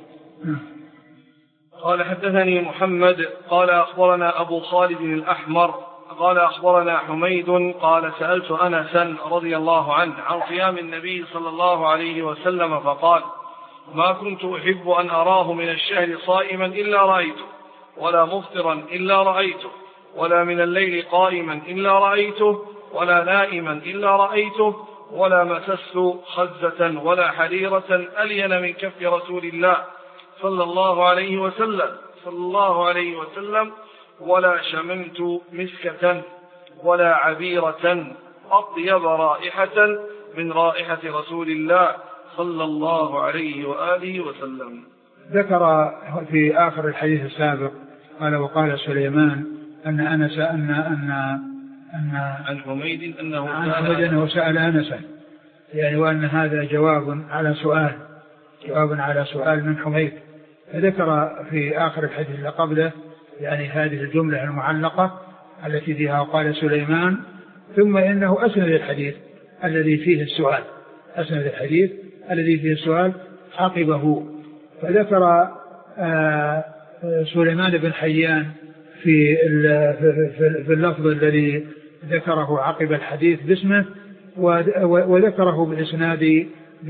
قال حدثني محمد قال أخبرنا أبو خالد الأحمر قال أخبرنا حميد قال سألت أنسا رضي الله عنه عن صيام النبي صلى الله عليه وسلم فقال ما كنت أحب أن أراه من الشهر صائما إلا رأيته ولا مفطرا إلا رأيته ولا من الليل قائما إلا رأيته ولا نائما إلا رأيته ولا مسست خزة ولا حريرة ألين من كف رسول الله صلى الله عليه وسلم صلى الله عليه وسلم ولا شممت مسكة ولا عبيرة أطيب رائحة من رائحة رسول الله صلى الله عليه وآله وسلم. ذكر في آخر الحديث السابق قال وقال سليمان أن أنس أن أن أن عن حميد أنه عن حميد أنه سأل أنسا، يعني وأن هذا جواب على سؤال جواب على سؤال من حميد. فذكر في آخر الحديث اللي قبله يعني هذه الجملة المعلقة التي فيها قال سليمان، ثم إنه أسند الحديث الذي فيه السؤال أسند الحديث الذي فيه السؤال عقبه. فذكر آه سليمان بن حيان في في اللفظ الذي ذكره عقب الحديث باسمه، وذكره بالإسناد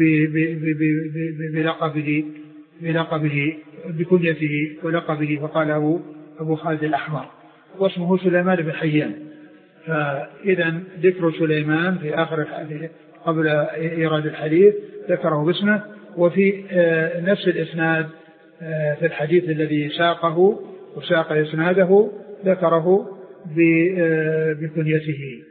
بلقبه بلقبه بكنيته ولقبه، فقاله أبو خالد الأحمر واسمه سليمان بن حيان. فإذا ذكر سليمان في آخر الحديث قبل إيراد الحديث ذكره باسمه، وفي نفس الإسناد في الحديث الذي ساقه وساق إسناده ذكره بكنيته.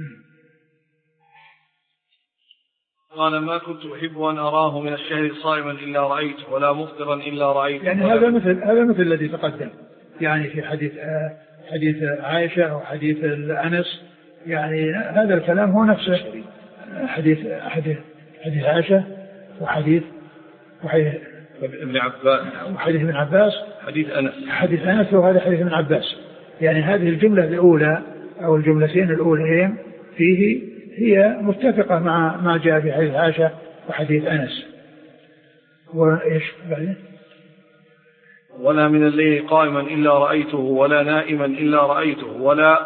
قال ما كنت أحب أن أراه من الشهر صائما إلا رأيته ولا مفطرا إلا رأيته. يعني هذا مثل هذا مثل الذي تقدم يعني في حديث حديث عائشة أو حديث أنس، يعني هذا الكلام هو نفسه حديث حديث حديث عائشة وحديث وحديث ابن عباس وحديث ابن عباس حديث أنس حديث أنس وهذا حديث ابن عباس. يعني هذه الجملة الأولى أو الجملتين الأولين فيه هي متفقة مع ما جاء في حديث عائشة وحديث أنس. وإيش بعدين؟ ولا من الليل قائما إلا رأيته ولا نائما إلا رأيته ولا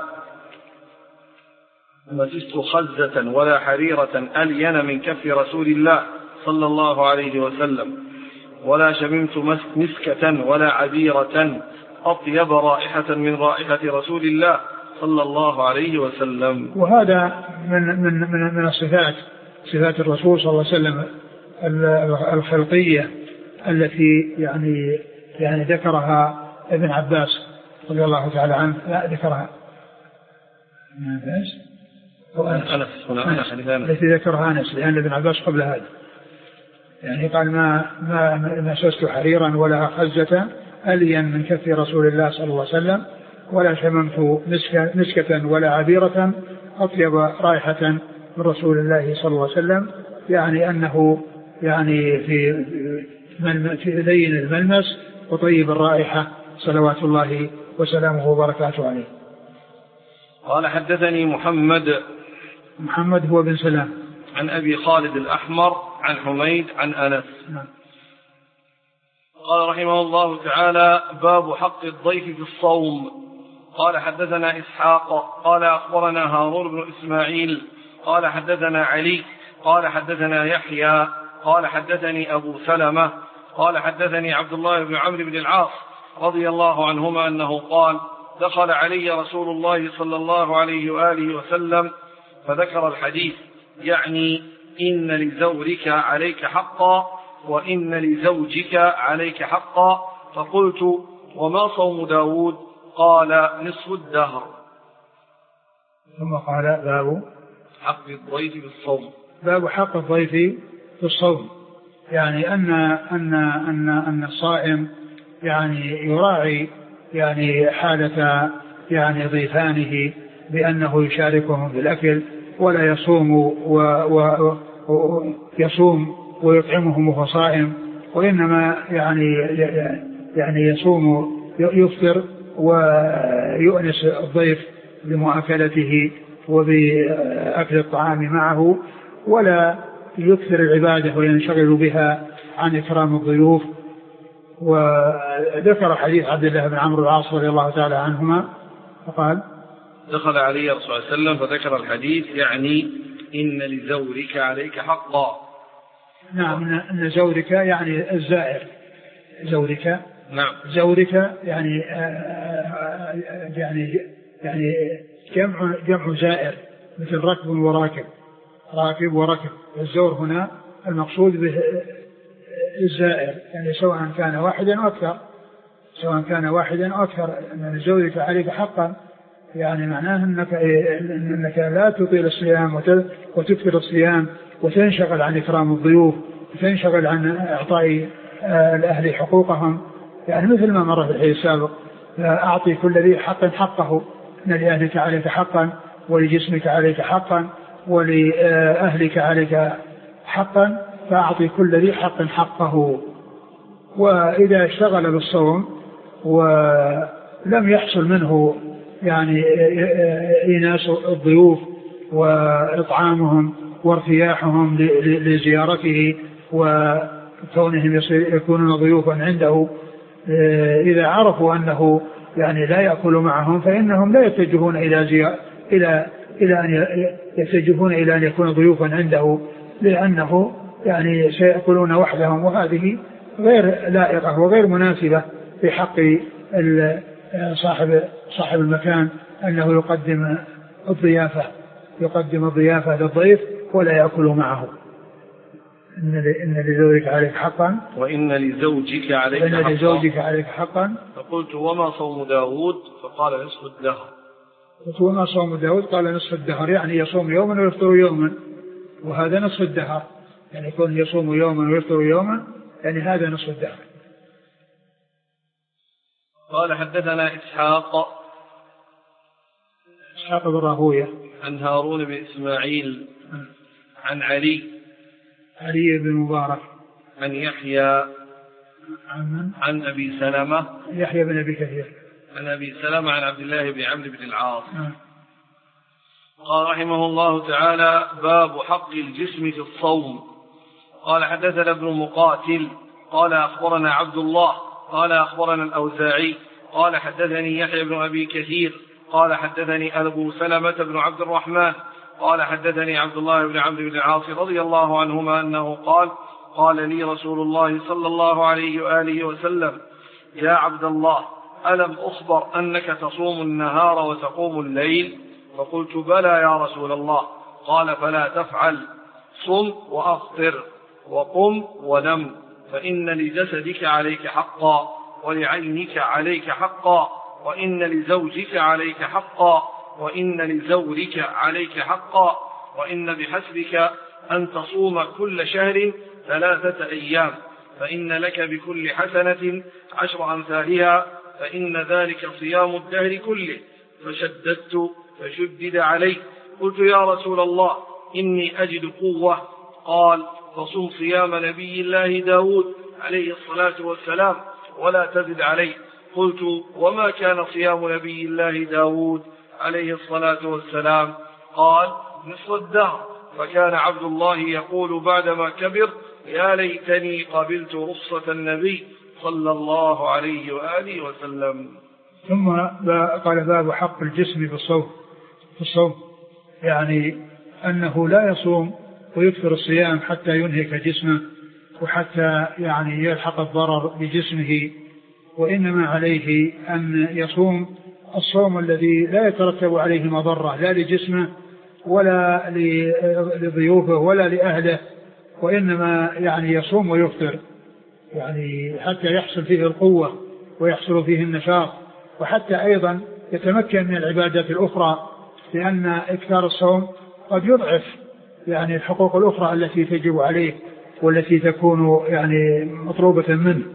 مسست خزة ولا حريرة ألين من كف رسول الله صلى الله عليه وسلم، ولا شممت مسكة ولا عبيرة أطيب رائحة من رائحة رسول الله صلى الله عليه وسلم. وهذا من من من, من الصفات صفات الرسول صلى الله عليه وسلم الخلقية التي يعني يعني ذكرها ابن عباس رضي الله تعالى عنه. لا ذكرها أنس التي ذكرها أنس، لأن ابن عباس قبل هذا يعني قال ما ما مسست حريرا ولا خزة ألين من كف رسول الله صلى الله عليه وسلم، ولا شممت مسكة ولا عبيرة أطيب رائحة من رسول الله صلى الله عليه وسلم، يعني أنه يعني في في لين الملمس وطيب الرائحة صلوات الله وسلامه وبركاته عليه. قال حدثني محمد محمد هو بن سلام عن أبي خالد الأحمر عن حميد عن أنس. نعم. قال رحمه الله تعالى: باب حق الضيف في الصوم. قال حدثنا إسحاق قال أخبرنا هارون بن إسماعيل قال حدثنا علي قال حدثنا يحيى قال حدثني أبو سلمة قال حدثني عبد الله بن عمرو بن العاص رضي الله عنهما أنه قال: دخل علي رسول الله صلى الله عليه وآله وسلم فذكر الحديث، يعني إن لزورك عليك حقا وإن لزوجك عليك حقا، فقلت: وما صوم داود؟ قال: نصف الدهر. ثم قال: باب حق الضيف بالصوم. باب حق الضيف في الصوم، يعني أن أن أن أن الصائم يعني يراعي يعني حالة يعني ضيفانه بأنه يشاركهم بالأكل، ولا يصوم ويصوم ويطعمهم وهو صائم، وإنما يعني يعني يصوم يفطر ويؤنس الضيف بمؤاكلته وبأكل الطعام معه، ولا يكثر العبادة وينشغل بها عن إكرام الضيوف. وذكر حديث عبد الله بن عمرو العاص رضي الله تعالى عنهما فقال: دخل علي رسول الله صلى الله عليه وسلم فذكر الحديث، يعني إن لزورك عليك حقا. نعم، إن زورك يعني الزائر، زورك نعم زورك يعني يعني يعني جمع جمع زائر، مثل ركب وراكب، راكب وركب. الزور هنا المقصود به الزائر، يعني سواء كان واحدا أو أكثر، سواء كان واحدا أو أكثر. أن زورك عليك حقا يعني معناه أنك, إنك لا تطيل الصيام وتكثر الصيام وتنشغل عن إكرام الضيوف وتنشغل عن إعطاء الأهل حقوقهم، يعني مثل ما مر في الحديث السابق: أعطي كل ذي حق حقه، إن لأهلك عليك حقا ولجسمك عليك حقا ولأهلك عليك حقا، فأعطي كل ذي حق حقه. وإذا اشتغل بالصوم ولم يحصل منه يعني إيناس الضيوف وإطعامهم وارتياحهم لزيارته وكونهم يكونون ضيوفا عنده، إذا عرفوا أنه يعني لا يأكل معهم فإنهم لا يتجهون إلى زيارة إلى إلى أن يتجهون إلى أن يكون ضيوفا عنده، لأنه يعني سيأكلون وحدهم، وهذه غير لائقة وغير مناسبة في حق صاحب صاحب المكان، أنه يقدم الضيافة يقدم الضيافة للضيف ولا يأكل معه. إن لزوجك عليك حقا وإن لزوجك عليك وإن حقا لزوجك عليك حقا. فقلت: وما صوم داود؟ فقال: نصف الدهر. قلت: وما صوم داود؟ قال: نصف الدهر، يعني يصوم يوما ويفطر يوما، وهذا نصف الدهر، يعني يكون يصوم يوما ويفطر يوما، يعني هذا نصف الدهر. قال حدثنا إسحاق إسحاق بن راهوية عن هارون بن إسماعيل عن علي علي بن مبارك عن يحيى عن, عن أبي سلمة يحيى بن أبي كثير عن أبي سلمة عن عبد الله بن عمرو بن العاص. قال رحمه الله تعالى: باب حق الجسم في الصوم. قال حدثنا ابن مقاتل قال أخبرنا عبد الله قال أخبرنا الأوزاعي قال حدثني يحيى بن أبي كثير قال حدثني أبو سلمة بن عبد الرحمن قال حدثني عبد الله بن عمرو بن العاص رضي الله عنهما أنه قال: قال لي رسول الله صلى الله عليه وآله وسلم: يا عبد الله، ألم أخبر أنك تصوم النهار وتقوم الليل؟ فقلت: بلى يا رسول الله. قال: فلا تفعل، صم وأفطر وقم ونم، فإن لجسدك عليك حقا، ولعينك عليك حقا، وإن لزوجك عليك حقا، وإن لزورك عليك حقا، وإن بحسبك أن تصوم كل شهر ثلاثة أيام، فإن لك بكل حسنة عشر أمثالها، فإن ذلك صيام الدهر كله. فشددت فشدد علي. قلت: يا رسول الله، إني أجد قوة. قال: فصم صيام نبي الله داود عليه الصلاة والسلام ولا تزد عليه. قلت: وما كان صيام نبي الله داود عليه الصلاة والسلام؟ قال: نصف الدهر. فكان عبد الله يقول بعدما كبر: يا ليتني قبلت رخصة النبي صلى الله عليه وآله وسلم. ثم قال: باب حق الجسم في الصوم. في الصوم يعني أنه لا يصوم ويكثر الصيام حتى ينهك جسمه وحتى يعني يلحق الضرر بجسمه، وإنما عليه أن يصوم الصوم الذي لا يترتب عليه مضرة لا لجسمه ولا لضيوفه ولا لأهله، وإنما يعني يصوم ويفطر يعني حتى يحصل فيه القوة ويحصل فيه النشاط، وحتى أيضا يتمكن من العبادات الأخرى، لأن إكثار الصوم قد يضعف يعني الحقوق الأخرى التي تجب عليه والتي تكون يعني مطلوبة منه،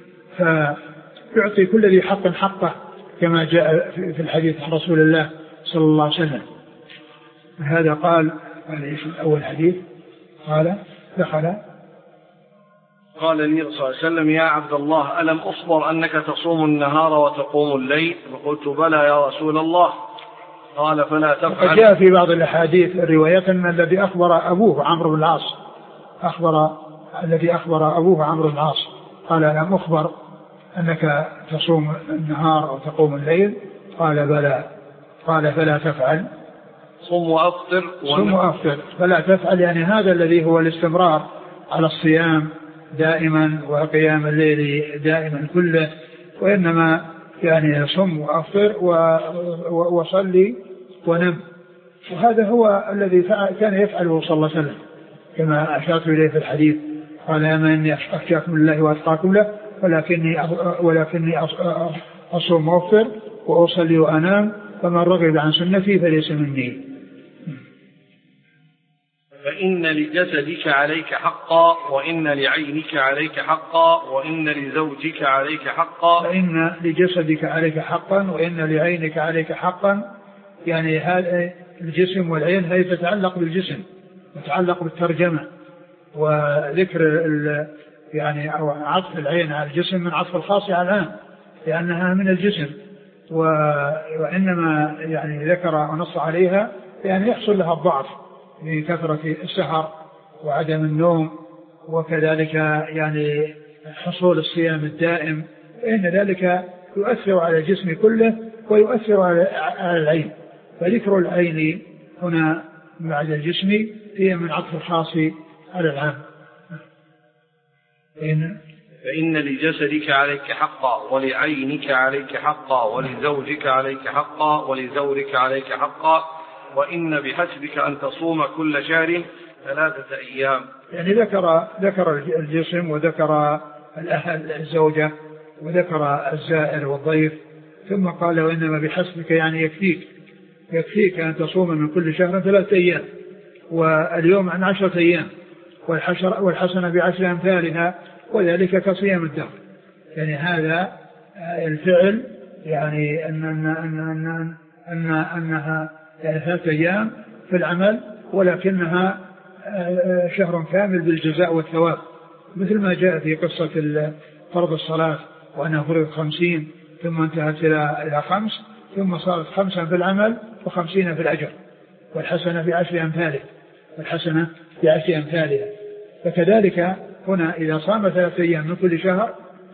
فيعطي كل ذي حق حقه كما جاء في الحديث عن رسول الله صلى الله عليه وسلم. هذا قال عليه في أول حديث قال دخل قال لي صلى الله عليه وسلم: يا عبد الله، ألم أخبر أنك تصوم النهار وتقوم الليل؟ فقلت: بلى يا رسول الله. قال: فلا تفعل. جاء في بعض الأحاديث الروايات أن الذي أخبر أبوه عمرو بن العاص أخبر الذي أخبر أبوه عمرو بن العاص قال: ألم أخبر أنك تصوم النهار أو تقوم الليل؟ قال: بلى. قال: فلا تفعل، صم وأفطر. صم وأفطر. فلا تفعل يعني هذا الذي هو الاستمرار على الصيام دائما وقيام الليل دائما كله، وإنما يعني صم وأفطر وصلي ونم. وهذا هو الذي كان يفعله صلى الله عليه وسلم كما أشرت إليه في الحديث. قال: أما إني أخشاكم لله وأتقاكم له ولكني ولكني أصوم وأفطر وأصلي وأنام، فمن رغب عن سنتي فليس مني. فإن لجسدك عليك حقا، وإن لعينك عليك حقا، وإن لزوجك عليك حقا. فإن لجسدك عليك حقا وإن لعينك عليك حقا، يعني هذا الجسم والعين هي تتعلق بالجسم تتعلق بالترجمة، وذكر يعني أو عطف العين على الجسم من عطف الخاص على العام لأنها من الجسم، وإنما يعني ذكر ونص عليها يعني يحصل لها الضعف بكثرة السهر وعدم النوم، وكذلك يعني حصول الصيام الدائم، فإن ذلك يؤثر على الجسم كله ويؤثر على العين. فذكر العين هنا بعد الجسم هي من عطف الخاص على العام. فإن, فإن لجسدك عليك حقا، ولعينك عليك حقا، ولزوجك عليك حقا، ولزورك عليك حقا، وإن بحسبك أن تصوم كل شهر ثلاثة أيام. يعني ذكر ذكر الجسم وذكر الأهل الزوجة وذكر الزائر والضيف، ثم قال: وإنما بحسبك يعني يكفيك يكفيك أن تصوم من كل شهر ثلاثة أيام، واليوم عن عشرة أيام، والحسنة بعشر أمثالها، وذلك كصيام الدهر. يعني هذا الفعل يعني أن أن أن أن أن أنها يعني ثلاثة أيام في العمل، ولكنها شهر كامل بالجزاء والثواب، مثل ما جاء في قصة فرض الصلاة وأنها فرض خمسين ثم انتهت إلى خمس، ثم صارت خمسا في العمل وخمسين في الأجر، والحسنة بعشر أمثالها والحسنة بعشر أمثالها. فكذلك هنا إذا صام ثلاثة أيام من كل شهر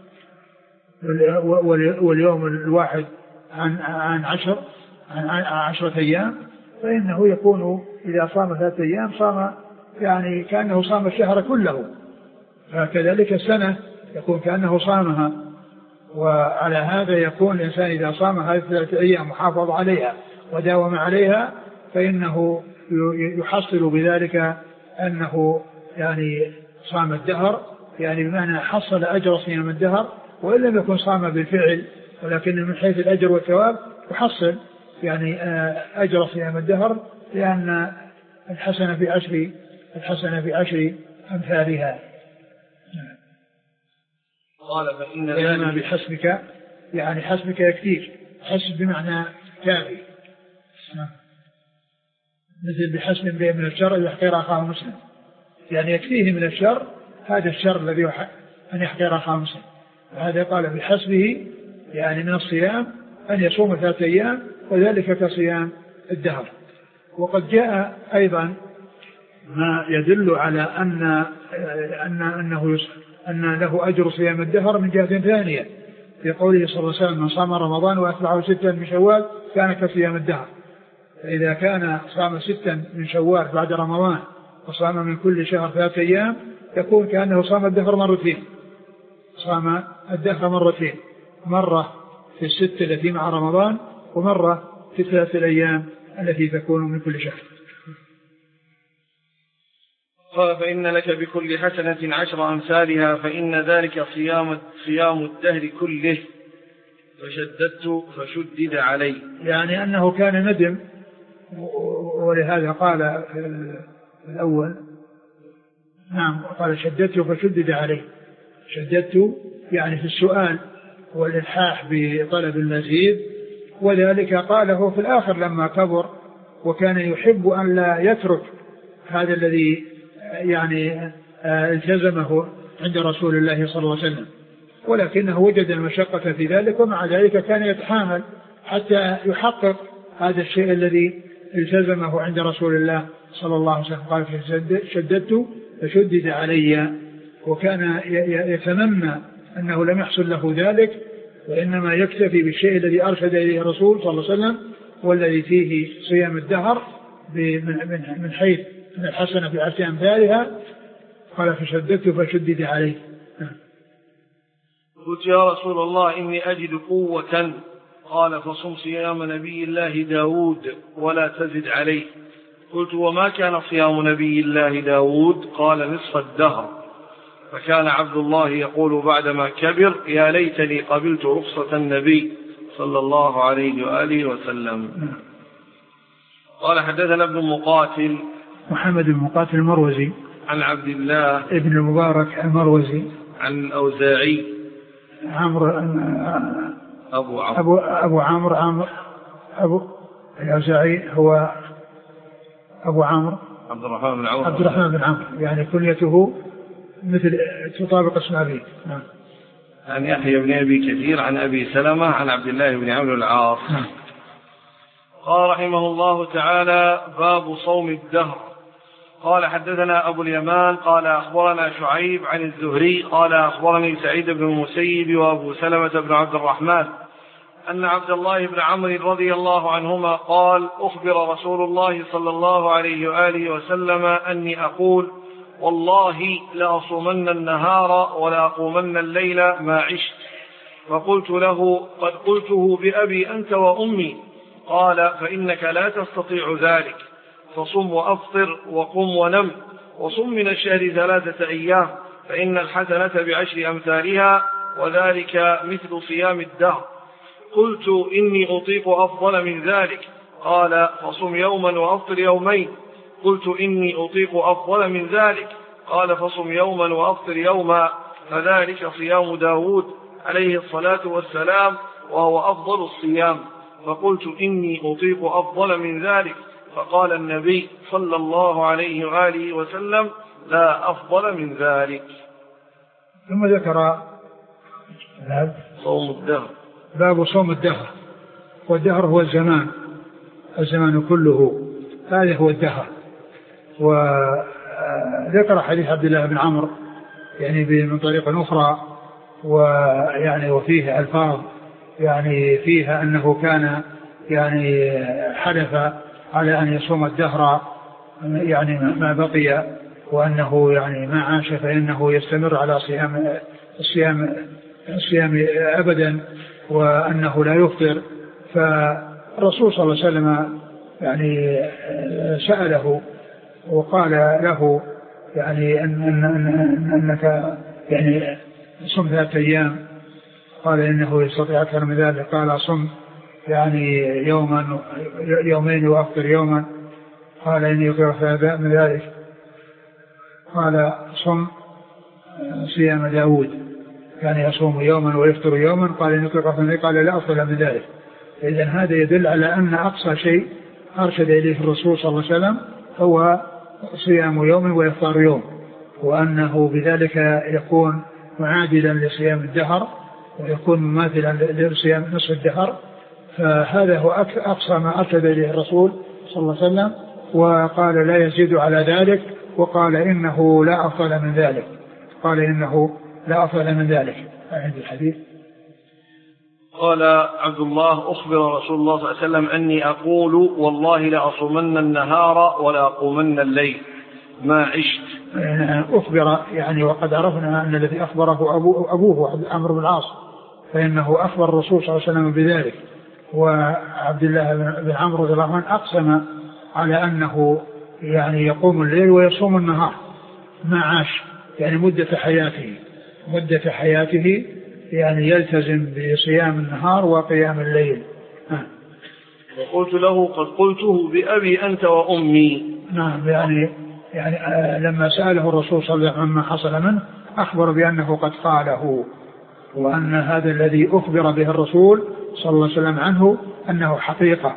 واليوم الواحد عن عن عشر عن عشرة أيام، فإنه يكون إذا صام ثلاثة أيام صام يعني كأنه صام الشهر كله، فكذلك السنة يكون كأنه صامها. وعلى هذا يكون الإنسان إذا صام هذه الثلاثة أيام محافظ عليها وداوم عليها فإنه يحصل بذلك أنه يعني صام الدهر، يعني بمعنى حصل أجر صيام الدهر، وإن لم يكن صام بالفعل ولكن من حيث الأجر والثواب يحصل يعني أجر صيام الدهر، لأن الحسنة في عشر الحسنة في عشر أمثالها. قال فإن ذلك بحسبك، يعني حسبك يكفيك، حسب بمعنى كافي، مثل بحسب امرئ من الشر أن يحقر أخاه مسلم، يعني يكفيه من الشر هذا الشر الذي أن يحقر أخاه مسلم. هذا قال بحسبه يعني من الصيام أن يصوم ثلاثة أيام وذلك كصيام الدهر. وقد جاء أيضا ما يدل على أن أن أنه أن له أجر صيام الدهر من جهة ثانية، في قوله صلى الله عليه وسلم: من صام رمضان وأتبعه ستا من شوال كان كصيام الدهر. فإذا كان صام ستا من شوال بعد رمضان وصام من كل شهر ثلاثة أيام يكون كأنه صام الدهر مرتين، صام الدهر مرتين، مرة في الست التي مع رمضان ومرة في ثلاثة الأيام التي تكون من كل شهر. قال فإن لك بكل حسنة عشر أمثالها فإن ذلك صيام صيام الدهر كله فشددت فشدد علي، يعني أنه كان ندم، ولهذا قال في الأول نعم قال شددت فشدد علي، شددت يعني في السؤال والإلحاح بطلب المزيد، وذلك قاله في الآخر لما كبر وكان يحب أن لا يترك هذا الذي يعني التزمه عند رسول الله صلى الله عليه وسلم، ولكنه وجد المشقة في ذلك، ومع ذلك كان يتحامل حتى يحقق هذا الشيء الذي التزمه عند رسول الله صلى الله عليه وسلم. قال شددت فشدد علي، وكان يتمنى أنه لم يحصل له ذلك، وإنما يكتفي بالشيء الذي أرشد إليه الرسول صلى الله عليه وسلم والذي فيه صيام الدهر من حيث أن الحسنة في عشر أمثالها. قال فشددت فشدد عليه. قلت يا رسول الله إني أجد قوة، قال فصم صيام نبي الله داود ولا تزد عليه. قلت وما كان صيام نبي الله داود؟ قال نصف الدهر. فكان عبد الله يقول بعدما كبر يا ليتني قبلت رخصة النبي صلى الله عليه وآله وسلم. قال حدثنا ابن مقاتل محمد بن مقاتل المروزي عن عبد الله ابن المبارك المروزي عن الأوزاعي عمرو أبو عمرو أبو أبو عمرو عمرو أبو الأوزاعي هو أبو عمرو عبد الرحمن بن عمرو عبد الرحمن بن عمرو، يعني كنيته مثل تطابق اسم أبيه. نعم. عن يحيى بن أبي كثير عن أبي سلمة عن عبد الله بن عمرو العاص. نعم. قال رحمه الله تعالى باب صوم الدهر. قال حدثنا أبو اليمان قال أخبرنا شعيب عن الزهري قال أخبرني سعيد بن المسيب وأبو سلمة بن عبد الرحمن أن عبد الله بن عمرو رضي الله عنهما قال أخبر رسول الله صلى الله عليه وآله وسلم أني أقول والله لأصومن النهار ولا أقومن الليل ما عشت. فقلت له قد قلته بأبي أنت وأمي. قال فإنك لا تستطيع ذلك، فصم وأفطر وقم ونم وصم من الشهر ثلاثة أيام فإن الحسنة بعشر أمثالها وذلك مثل صيام الدهر. قلت إني أطيق أفضل من ذلك. قال فصم يوما وأفطر يومين. قلت إني أطيق أفضل من ذلك. قال فصم يوما وأفطر يوما فذلك صيام داود عليه الصلاة والسلام وهو أفضل الصيام. فقلت إني أطيق أفضل من ذلك. فقال النبي صلى الله عليه وآله وسلم لا أفضل من ذلك. ثم ذكر صوم الدهر. باب صوم الدهر، والدهر هو الزمان، الزمان كله، هذا هو الدهر. وذكر حديث عبد الله بن عمرو يعني من طريق أخرى، ويعني وفيه ألفاظ يعني فيها أنه كان يعني حلف على أن يصوم الدهر يعني ما بقي، وأنه يعني ما عاش فإنه يستمر على صيام الصيام الصيام أبدا، وأنه لا يفطر. فالرسول صلى الله عليه وسلم يعني سأله وقال له يعني أن أن أن أنك يعني صم ثلاثة أيام، قال إنه يستطيع أكثر من ذلك، قال صم يعني يوما يومين وأفطر يوما، قال إني يطيق من ذلك، قال صم صيام داود يعني يصوم يوما ويفطر يوما، قال إني يطيق من ذلك، قال لا أفضل من ذلك. إذن هذا يدل على أن أقصى شيء أرشد إليه الرسول صلى الله عليه وسلم هو صيام يوم وإفطار يوم، وأنه بذلك يكون معادلا لصيام الدهر ويكون مماثلا لصيام نصف الدهر. فهذا هو أقصى ما أرشد إليه الرسول صلى الله عليه وسلم، وقال لا يزيد على ذلك، وقال إنه لا أفضل من ذلك، قال إنه لا أفضل من ذلك. عند الحديث قال عبد الله أخبر رسول الله صلى الله عليه وسلم أني أقول والله لأصومن النهار ولا أقومن الليل ما عشت. أخبر يعني، وقد عرفنا أن الذي أخبره أبوه, أبوه عمرو بن العاص، فإنه أخبر الرسول صلى الله عليه وسلم بذلك. وعبد الله بن عمرو رضي الله عنه أقسم على أنه يعني يقوم الليل ويصوم النهار ما عاش، يعني مدة حياته مدة حياته يعني يلتزم بصيام النهار وقيام الليل. وقلت له قد قلته بأبي أنت وأمي. نعم، يعني يعني لما سأله الرسول صلى الله عليه وسلم عما حصل منه أخبر بأنه قد قاله، وأن هذا الذي أخبر به الرسول صلى الله عليه وسلم عنه أنه حقيقة.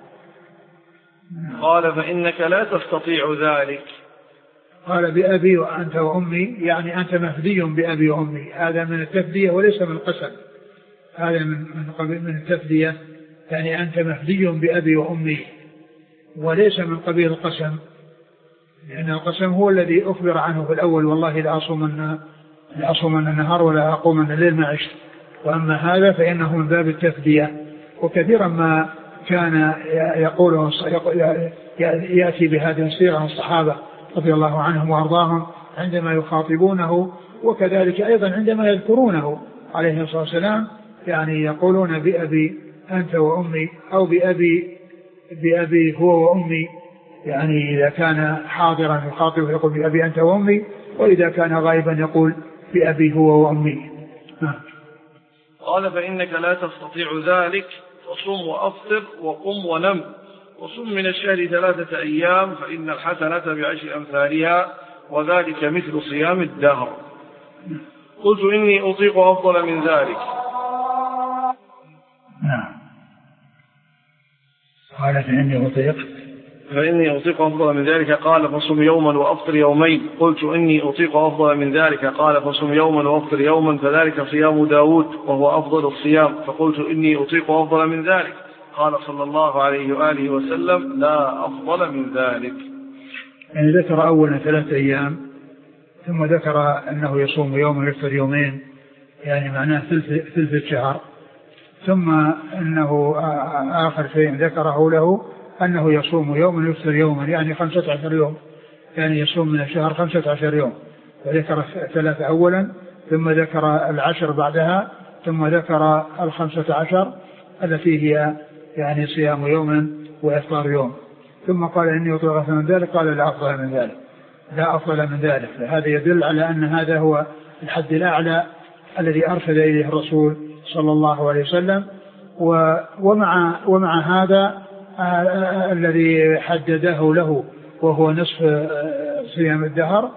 قال فإنك لا تستطيع ذلك. قال بأبي وأنت وأمي، يعني أنت مفدي بأبي وأمي، هذا من التفدية وليس من القسم، هذا من من من التفدية، يعني أنت مفدي بأبي وأمي وليس من قبيل القسم، لأن القسم هو الذي أخبر عنه في الأول والله لأصومن لأصومن النهار ولا أقومن الليل ما عشت. وأما هذا فإنه من باب التفدية. وكثيرا ما كان يقوله يأتي بهذه الصيغة الصحابة رضي الله عنهم وأرضاهم عندما يخاطبونه، وكذلك أيضا عندما يذكرونه عليه الصلاة والسلام، يعني يقولون بأبي أنت وأمي، أو بأبي بأبي هو وأمي، يعني إذا كان حاضرا يخاطبه يقول بأبي أنت وأمي، وإذا كان غائبا يقول بأبي هو وأمي. قال فإنك لا تستطيع ذلك، فصم وأفطر وقم ونم، وصم من الشهر ثلاثة أيام فإن الحسنة بعشر أمثالها وذلك مثل صيام الدهر. قلت إني أطيق أفضل من ذلك. نعم. قال فإني أطيق فإني أطيق أفضل من ذلك. قال فصم يوما وأفطر يومين. قلت إني أطيق أفضل من ذلك. قال فصم يوما وأفطر يوما فذلك صيام داود وهو أفضل الصيام. فقلت إني أطيق أفضل من ذلك. قال صلى الله عليه وآله وسلم لا أفضل من ذلك. يعني ذكر أولا ثلاثة أيام، ثم ذكر أنه يصوم يوم ويفطر يومين، يعني معناه ثلث ثلث الشهر، ثم أنه آخر شيء ذكره له أنه يصوم يوما ويفطر يوما، يعني خمسة عشر يوم، يعني يصوم من الشهر خمسة عشر يوم. وذكر ثلاثة أولا، ثم ذكر العشر بعدها، ثم ذكر الخمسة عشر التي هي يعني صيام يوم وإفطار يوم. ثم قال إني أطيق أفضل من ذلك. قال لا أفضل من ذلك، لا أفضل من ذلك. فهذا يدل على أن هذا هو الحد الأعلى الذي أرشد إليه الرسول صلى الله عليه وسلم. ومع ومع هذا الذي حدده له وهو نصف صيام الدهر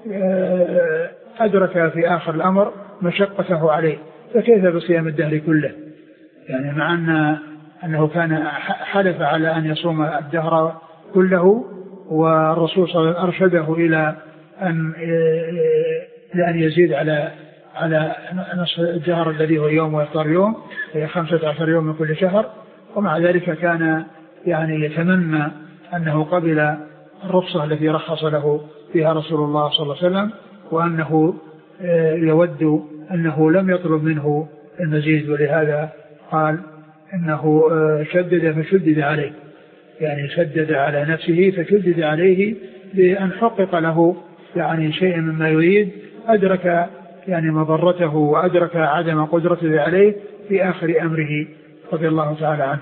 أدرك في آخر الأمر مشقته عليه، فكيف بصيام الدهر كله؟ يعني مع أن أنه كان حلف على أن يصوم الدهر كله، والرسول صلى الله عليه وسلم أرشده إلى أن لأن يزيد على على نصف الدهر الذي هو يوم وإفطار يوم، هي خمسة عشر يوم من كل شهر. ومع ذلك كان يعني يتمنى أنه قبل الرخصة التي رخص له فيها رسول الله صلى الله عليه وسلم، وأنه يود أنه لم يطلب منه المزيد، ولهذا قال إنه شدد فشدد عليه، يعني شدد على نفسه فشدد عليه بأن حقق له يعني شيء مما يريد أدرك يعني مضرته وأدرك عدم قدرته عليه في آخر أمره رضي الله تعالى عنه.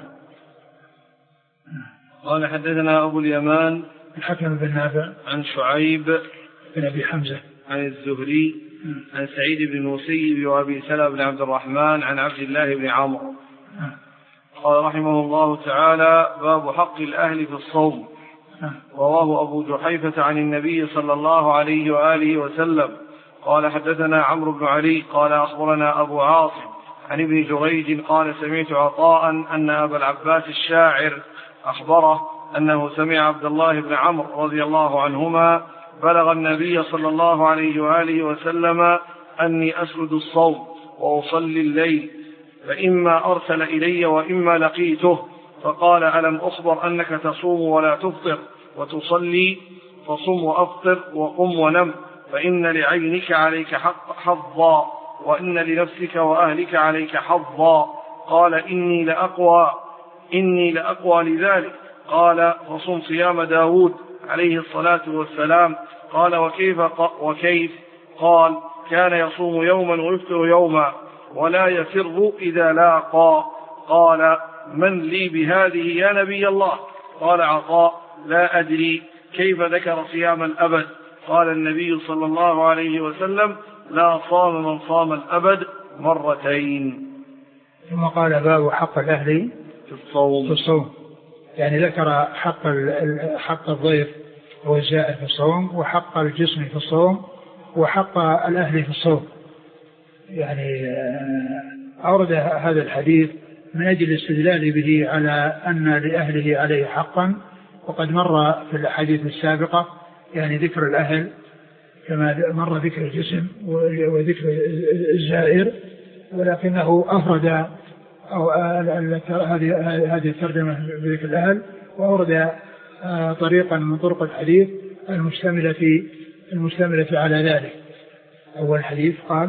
قال حدثنا أبو اليمان الحكم بن نافع عن شعيب بن أبي حمزة عن الزهري عن سعيد بن المسيب وأبي سلمة بن عبد الرحمن عن عبد الله بن عمرو قال رحمه الله تعالى: باب حق الأهل في الصوم. رواه أبو جحيفة عن النبي صلى الله عليه وآله وسلم قال حدثنا عمرو بن علي قال أخبرنا أبو عاصم عن ابن جريج قال سمعت عطاء أن أبا العباس الشاعر أخبره أنه سمع عبد الله بن عمرو رضي الله عنهما بلغ النبي صلى الله عليه وآله وسلم أني أسرد الصوم وأصلي الليل فإما أرسل إلي وإما لقيته فقال: ألم أخبر أنك تصوم ولا تفطر وتصلي؟ فصم وأفطر وقم ونم فإن لعينك عليك حق حظا وإن لنفسك وأهلك عليك حظا. قال: إني لأقوى إني لأقوى لذلك. قال: فصم صيام داود عليه الصلاة والسلام. قال: وكيف, وكيف؟ قال: كان يصوم يوما ويفطر يوما ولا يفر إذا لاقى. قال: من لي بهذه يا نبي الله؟ قال عطاء: لا أدري. كيف ذكر صيام الأبد؟ قال النبي صلى الله عليه وسلم: لا صام من صام الأبد مرتين. ثم قال: باب حق الأهل في الصوم. في الصوم يعني ذكر حق حق الضيف والزائر في الصوم وحق الجسم في الصوم وحق الأهل في الصوم. يعني أورد هذا الحديث من أجل الاستدلال به على أن لأهله عليه حقا، وقد مر في الحديث السابقة يعني ذكر الأهل كما مر ذكر الجسم وذكر الزائر، ولكنه أفرد أو هذه الترجمة بذكر الأهل وأورد طريقا من طرق الحديث المشتملة في المشتملة على ذلك. أول حديث قال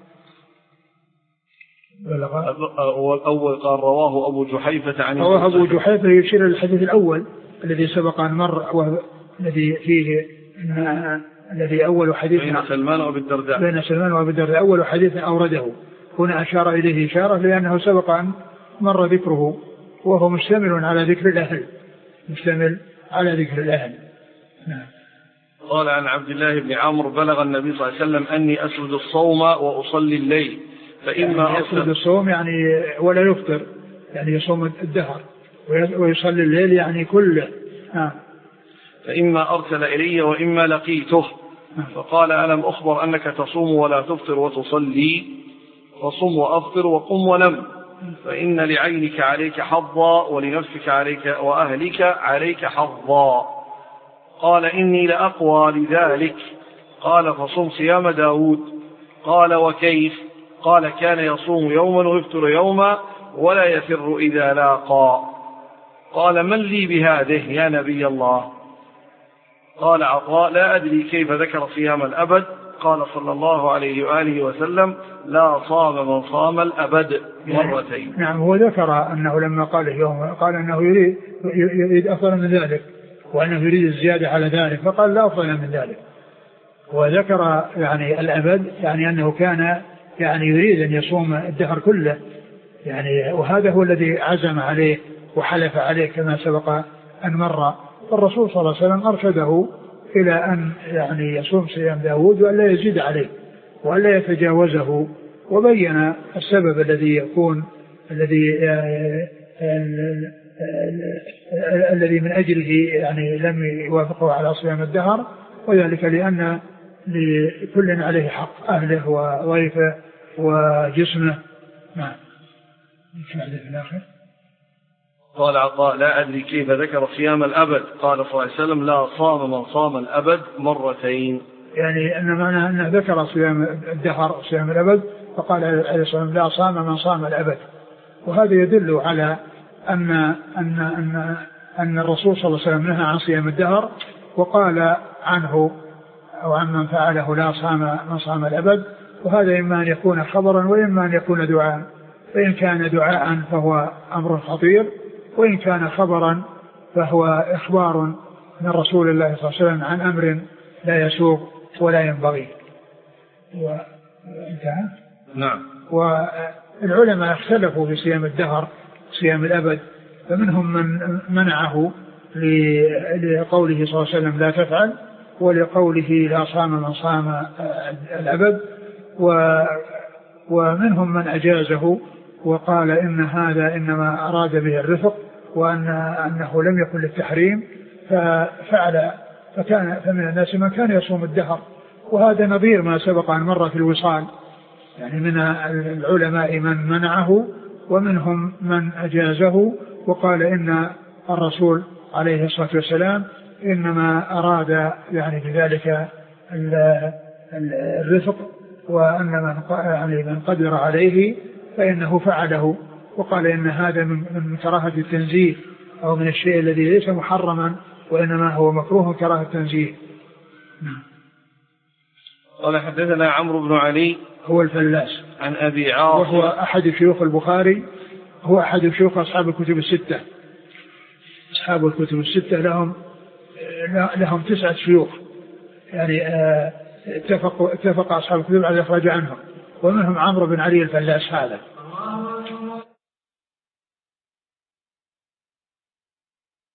أول قال رواه أبو جحيفة عن رواه أبو جحيفة يشير للحديث الأول الذي سبق أن مر والذي فيه الذي أول حديث بين سلمان وأبي الدرداء بين سلمان وأبي الدرداء أول حديث أورده هنا أشار إليه إشارة لأنه سبق أن مر ذكره وهو مشتمل على ذكر الأهل مشتمل على ذكر الأهل. نعم. قال عن عبد الله بن عمرو بلغ النبي صلى الله عليه وسلم أني أسرد الصوم وأصلي الليل فإما يعني يسرد الصوم يعني ولا يفطر يعني يصوم الدهر ويصلي الليل يعني كله. نعم. فإما أرسل إلي وإما لقيته فقال: ألم أخبر أنك تصوم ولا تفطر وتصلي؟ فصم وأفطر وقم ونم فإن لعينك عليك حظا ولنفسك عليك وأهلك عليك حظا. قال: إني لأقوى لذلك. قال: فصم صيام داود. قال: وكيف؟ قال: كان يصوم يوما ويفطر يوما ولا يفر إذا لاقى. قال: من لي بهذه يا نبي الله؟ قال عطاء: لا أدري كيف ذكر صيام الأبد. قال صلى الله عليه وآله وسلم: لا صام من صام الأبد مرتين. نعم. هو ذكر أنه لما قال يوم قال أنه يريد, يريد أفضل من ذلك وأنه يريد الزيادة على ذلك فقال: لا أفضل من ذلك. وذكر يعني الأبد يعني أنه كان يعني يريد أن يصوم الدهر كله يعني، وهذا هو الذي عزم عليه وحلف عليه كما سبق أن مر. الرسول صلى الله عليه وسلم أرشده إلى أن يعني يصوم صيام داود وأن لا يزيد عليه وأن لا يتجاوزه، وبين السبب الذي يكون الذي الذي من أجله يعني لم يوافقه على صيام الدهر، وذلك لأن لكل عليه حق، أهله وضيفه وجسمه. نعم. في الآخر قال عطاء: لا أدري كيف ذكر صيام الأبد. قال صلى الله عليه وسلم: لا صام من صام الأبد مرتين. يعني أن معنى أنه ذكر صيام الدهر صيام الأبد فقال عليه الصلاة والسلام: لا صام من صام الأبد. وهذا يدل على أن أن أن أن الرسول صلى الله عليه وسلم نهى عن صيام الدهر وقال عنه أو عن من فعله: لا صام من صام الأبد. وهذا إما أن يكون خبرا وإما أن يكون دعاء، فإن كان دعاء فهو أمر خطير، وإن كان خبرا فهو إخبار من رسول الله صلى الله عليه وسلم عن أمر لا يسوق ولا ينبغي. وانتهى. نعم. والعلماء اختلفوا في صيام الدهر صيام الأبد، فمنهم من منعه لقوله صلى الله عليه وسلم لا تفعل، ولقوله لا صام من صام الأبد، ومنهم من أجازه وقال إن هذا إنما أراد به الرفق، وأن أنه لم يكن للتحريم ففعل. فكان فمن الناس من كان يصوم الدهر، وهذا نظير ما سبق أن مر في الوصال، يعني من العلماء من منعه ومنهم من أجازه وقال إن الرسول عليه الصلاة والسلام إنما أراد يعني بذلك الرفق، وأن من يعني من قدر عليه فإنه فعله، وقال إن هذا من كراهة التنزيه أو من الشيء الذي ليس محرما وإنما هو مكروه كراهة التنزيه. قال حدثنا عمرو بن علي هو الفلاس عن أبي عاصم وهو أحد شيوخ البخاري، هو أحد شيوخ أصحاب الكتب الستة. أصحاب الكتب الستة لهم لهم تسعة شيوخ، يعني اتفق اتفق أصحاب الكتب على الإخراج عنهم، ومنهم عمرو بن علي الفلاس هذا.